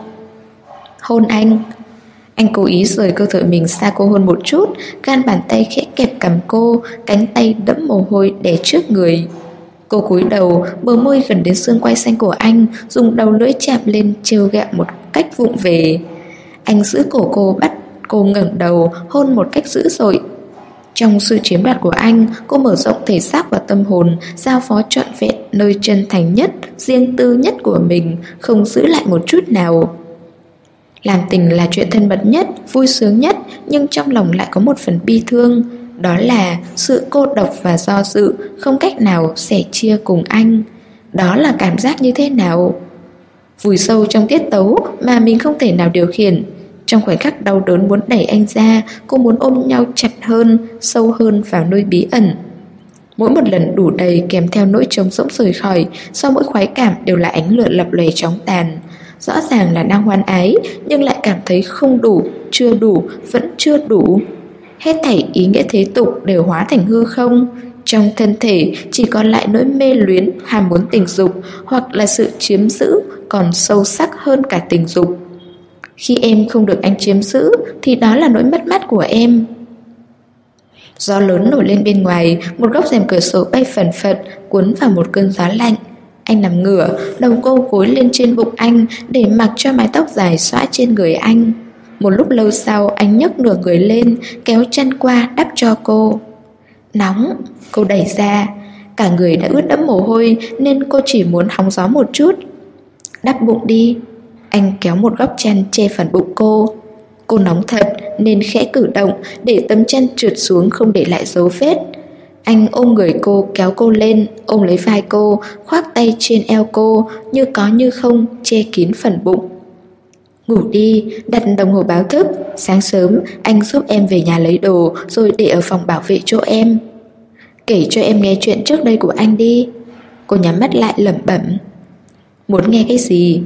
Hôn anh. Anh cố ý rời cơ thể mình xa cô hơn một chút, gan bàn tay khẽ kẹp cằm cô, cánh tay đẫm mồ hôi đè trước người. Cô cúi đầu, bờ môi gần đến xương quai xanh của anh, dùng đầu lưỡi chạm lên trêu ghẹo một cách vụng về. Anh giữ cổ cô, bắt cô ngẩng đầu, hôn một cách dữ dội. Trong sự chiếm đoạt của anh, cô mở rộng thể xác và tâm hồn, giao phó trọn vẹn nơi chân thành nhất, riêng tư nhất của mình, không giữ lại một chút nào. Làm tình là chuyện thân mật nhất, vui sướng nhất, nhưng trong lòng lại có một phần bi thương. Đó là sự cô độc và do dự, không cách nào sẻ chia cùng anh. Đó là cảm giác như thế nào? Vùi sâu trong tiết tấu mà mình không thể nào điều khiển. Trong khoảnh khắc đau đớn muốn đẩy anh ra, cô muốn ôm nhau chặt hơn, sâu hơn vào nơi bí ẩn. Mỗi một lần đủ đầy kèm theo nỗi trống rỗng rời khỏi, sau mỗi khoái cảm đều là ánh lửa lập lòe chóng tàn. Rõ ràng là đang hoan ái, nhưng lại cảm thấy không đủ, chưa đủ, vẫn chưa đủ. Hết thảy ý nghĩa thế tục đều hóa thành hư không. Trong thân thể chỉ còn lại nỗi mê luyến, ham muốn tình dục, hoặc là sự chiếm giữ còn sâu sắc hơn cả tình dục. Khi em không được anh chiếm giữ thì đó là nỗi mất mát của em. Gió lớn nổi lên bên ngoài, một góc rèm cửa sổ bay phẩn phật, cuốn vào một cơn gió lạnh. Anh nằm ngửa, đầu cô gối lên trên bụng anh để mặc cho mái tóc dài xõa trên người anh. Một lúc lâu sau anh nhấc nửa người lên, kéo chăn qua đắp cho cô. Nóng, cô đẩy ra. Cả người đã ướt đẫm mồ hôi nên cô chỉ muốn hóng gió một chút. Đắp bụng đi. Anh kéo một góc chăn che phần bụng cô. Cô nóng thật nên khẽ cử động để tấm chăn trượt xuống không để lại dấu vết. Anh ôm người cô, kéo cô lên, ôm lấy vai cô, khoác tay trên eo cô, như có như không che kín phần bụng. Ngủ đi, đặt đồng hồ báo thức. Sáng sớm anh giúp em về nhà lấy đồ rồi để ở phòng bảo vệ chỗ em. Kể cho em nghe chuyện trước đây của anh đi. Cô nhắm mắt lại lẩm bẩm. Muốn nghe cái gì?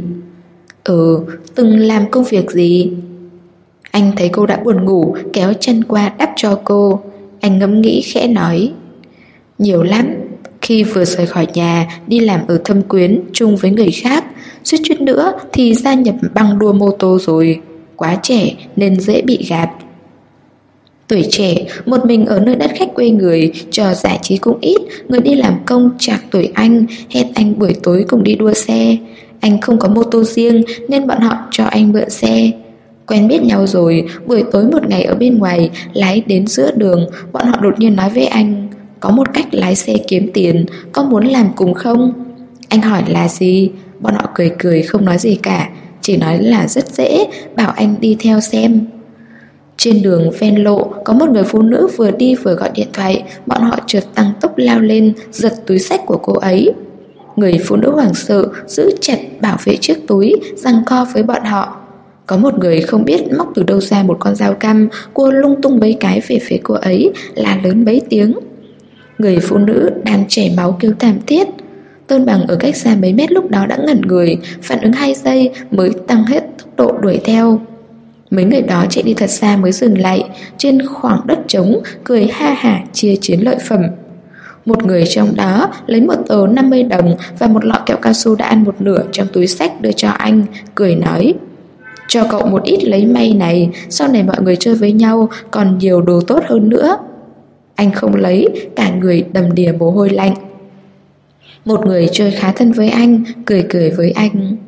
Từng làm công việc gì? Anh thấy cô đã buồn ngủ, kéo chân qua đắp cho cô. Anh ngẫm nghĩ khẽ nói. Nhiều lắm. Khi vừa rời khỏi nhà, đi làm ở Thâm Quyến chung với người khác, suýt chút nữa thì gia nhập băng đua mô tô rồi. Quá trẻ nên dễ bị gạt. Tuổi trẻ, một mình ở nơi đất khách quê người, trò giải trí cũng ít. Người đi làm công trạc tuổi anh, hẹn anh buổi tối cùng đi đua xe. Anh không có mô tô riêng nên bọn họ cho anh mượn xe. Quen biết nhau rồi, buổi tối một ngày ở bên ngoài, lái đến giữa đường, bọn họ đột nhiên nói với anh, có một cách lái xe kiếm tiền, có muốn làm cùng không? Anh hỏi là gì? Bọn họ cười cười không nói gì cả, chỉ nói là rất dễ, bảo anh đi theo xem. Trên đường ven lộ, có một người phụ nữ vừa đi vừa gọi điện thoại, bọn họ chợt tăng tốc lao lên, giật túi xách của cô ấy. Người phụ nữ hoảng sợ, giữ chặt bảo vệ chiếc túi, giằng co với bọn họ. Có một người không biết móc từ đâu ra một con dao căm, cua lung tung mấy cái về phía cô ấy, la lớn mấy tiếng. Người phụ nữ đang chảy máu kêu thảm thiết. Tôn Bằng ở cách xa mấy mét lúc đó đã ngẩn người, phản ứng 2 giây mới tăng hết tốc độ đuổi theo. Mấy người đó chạy đi thật xa mới dừng lại, trên khoảng đất trống, cười ha hả chia chiến lợi phẩm. Một người trong đó lấy một tờ 50 đồng và một lọ kẹo cao su đã ăn một nửa trong túi xách đưa cho anh, cười nói: cho cậu một ít lấy may này, sau này mọi người chơi với nhau còn nhiều đồ tốt hơn nữa. Anh không lấy, cả người đầm đìa mồ hôi lạnh. Một người chơi khá thân với anh, cười cười với anh.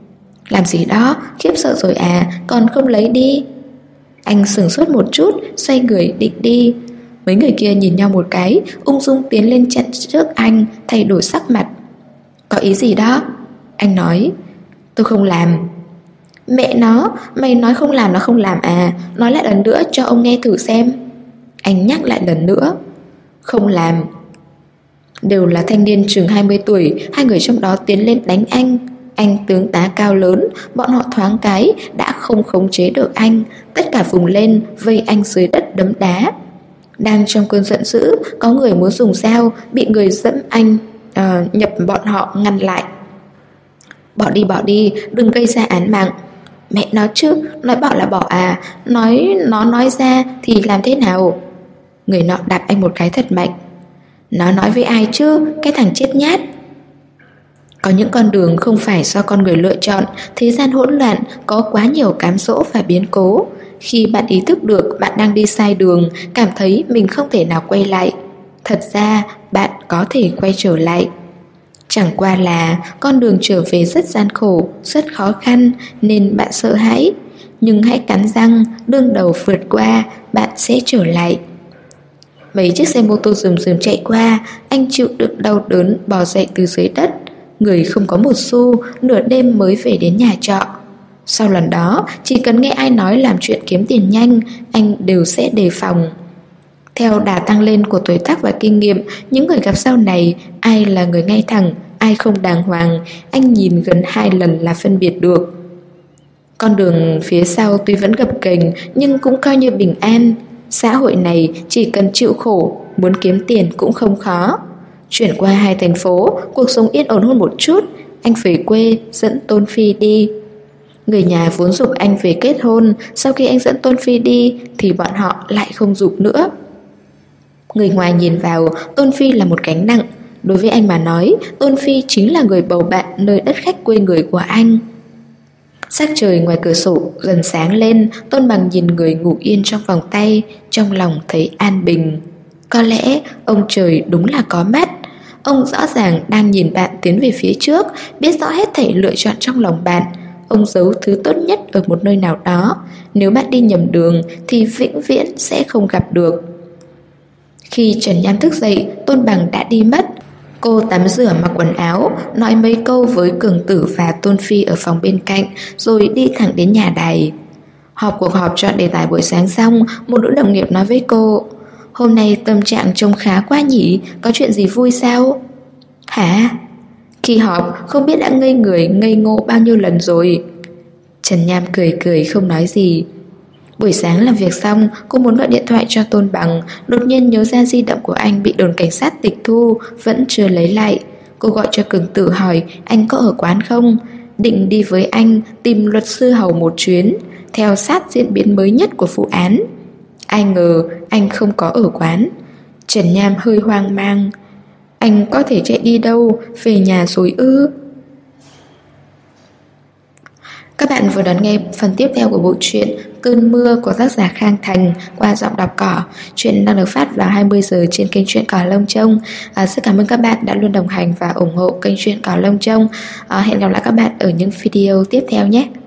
Làm gì đó, khiếp sợ rồi à, còn không lấy đi. Anh sửng sốt một chút, xoay người định đi. Mấy người kia nhìn nhau một cái, ung dung tiến lên chặn trước anh, thay đổi sắc mặt. Có ý gì đó? Anh nói. Tôi không làm. Mẹ nó, mày nói không làm nó không làm à? Nói lại lần nữa cho ông nghe thử xem. Anh nhắc lại lần nữa. Không làm. Đều là thanh niên chừng 20 tuổi, hai người trong đó tiến lên đánh anh. Anh tướng tá cao lớn, bọn họ thoáng cái đã không khống chế được anh, tất cả vùng lên vây anh dưới đất đấm đá. Đang trong cơn giận dữ, có người muốn dùng dao, bị người dẫm anh nhập bọn họ ngăn lại. Bỏ đi, đừng gây ra án mạng. Mẹ nó chứ, nói bỏ là bỏ à, nói ra thì làm thế nào? Người nọ đạp anh một cái thật mạnh. Nó nói với ai chứ, cái thằng chết nhát. Có những con đường không phải do con người lựa chọn, thế gian hỗn loạn, có quá nhiều cám dỗ và biến cố. Khi bạn ý thức được bạn đang đi sai đường, cảm thấy mình không thể nào quay lại, thật ra bạn có thể quay trở lại. Chẳng qua là con đường trở về rất gian khổ, rất khó khăn nên bạn sợ hãi. Nhưng hãy cắn răng, đương đầu vượt qua, bạn sẽ trở lại. Mấy chiếc xe mô tô rườm rườm chạy qua, anh chịu đựng đau đớn bò dậy từ dưới đất. Người không có một xu, nửa đêm mới về đến nhà trọ. Sau lần đó, chỉ cần nghe ai nói làm chuyện kiếm tiền nhanh, anh đều sẽ đề phòng. Theo đà tăng lên của tuổi tác và kinh nghiệm, những người gặp sau này, ai là người ngay thẳng, ai không đàng hoàng, anh nhìn gần 2 lần là phân biệt được. Con đường phía sau tuy vẫn gập ghềnh nhưng cũng coi như bình an. Xã hội này chỉ cần chịu khổ, muốn kiếm tiền cũng không khó. Chuyển qua 2 thành phố, cuộc sống yên ổn hơn một chút. Anh về quê dẫn Tôn Phi đi. Người nhà vốn giục anh về kết hôn. Sau khi anh dẫn Tôn Phi đi thì bọn họ lại không giục nữa. Người ngoài nhìn vào, Tôn Phi là một gánh nặng. Đối với anh mà nói, Tôn Phi chính là người bầu bạn nơi đất khách quê người của anh. Sắc trời ngoài cửa sổ dần sáng lên. Tôn Bằng nhìn người ngủ yên trong vòng tay, trong lòng thấy an bình. Có lẽ ông trời đúng là có mắt. Ông rõ ràng đang nhìn bạn tiến về phía trước, biết rõ hết thảy lựa chọn trong lòng bạn. Ông giấu thứ tốt nhất ở một nơi nào đó. Nếu bạn đi nhầm đường thì vĩnh viễn sẽ không gặp được. Khi Trần Nham thức dậy, Tôn Bằng đã đi mất. Cô tắm rửa mặc quần áo, nói mấy câu với Cường Tử và Tôn Phi ở phòng bên cạnh, rồi đi thẳng đến nhà đài. Cuộc họp chọn đề tài buổi sáng xong, một nữ đồng nghiệp nói với cô: Hôm nay tâm trạng trông khá quá nhỉ, có chuyện gì vui sao? Hả? Khi họp không biết đã ngây người ngây ngô bao nhiêu lần rồi. Trần Nham cười cười không nói gì. Buổi sáng làm việc xong, cô muốn gọi điện thoại cho Tôn Bằng, đột nhiên nhớ ra di động của anh bị đồn cảnh sát tịch thu, vẫn chưa lấy lại. Cô gọi cho Cường Tử hỏi anh có ở quán không, định đi với anh tìm luật sư Hầu một chuyến, theo sát diễn biến mới nhất của vụ án. Ai ngờ anh không có ở quán. Trần Nham hơi hoang mang. Anh có thể chạy đi đâu, về nhà rồi ư? Các bạn vừa đón nghe phần tiếp theo của bộ truyện Cơn mưa của tác giả Khang Thành qua giọng đọc Cỏ. Chuyện đang được phát vào 20 giờ trên kênh Truyện Cỏ Lông Trông. Rất cảm ơn các bạn đã luôn đồng hành và ủng hộ kênh Truyện Cỏ Lông Trông. Hẹn gặp lại các bạn ở những video tiếp theo nhé.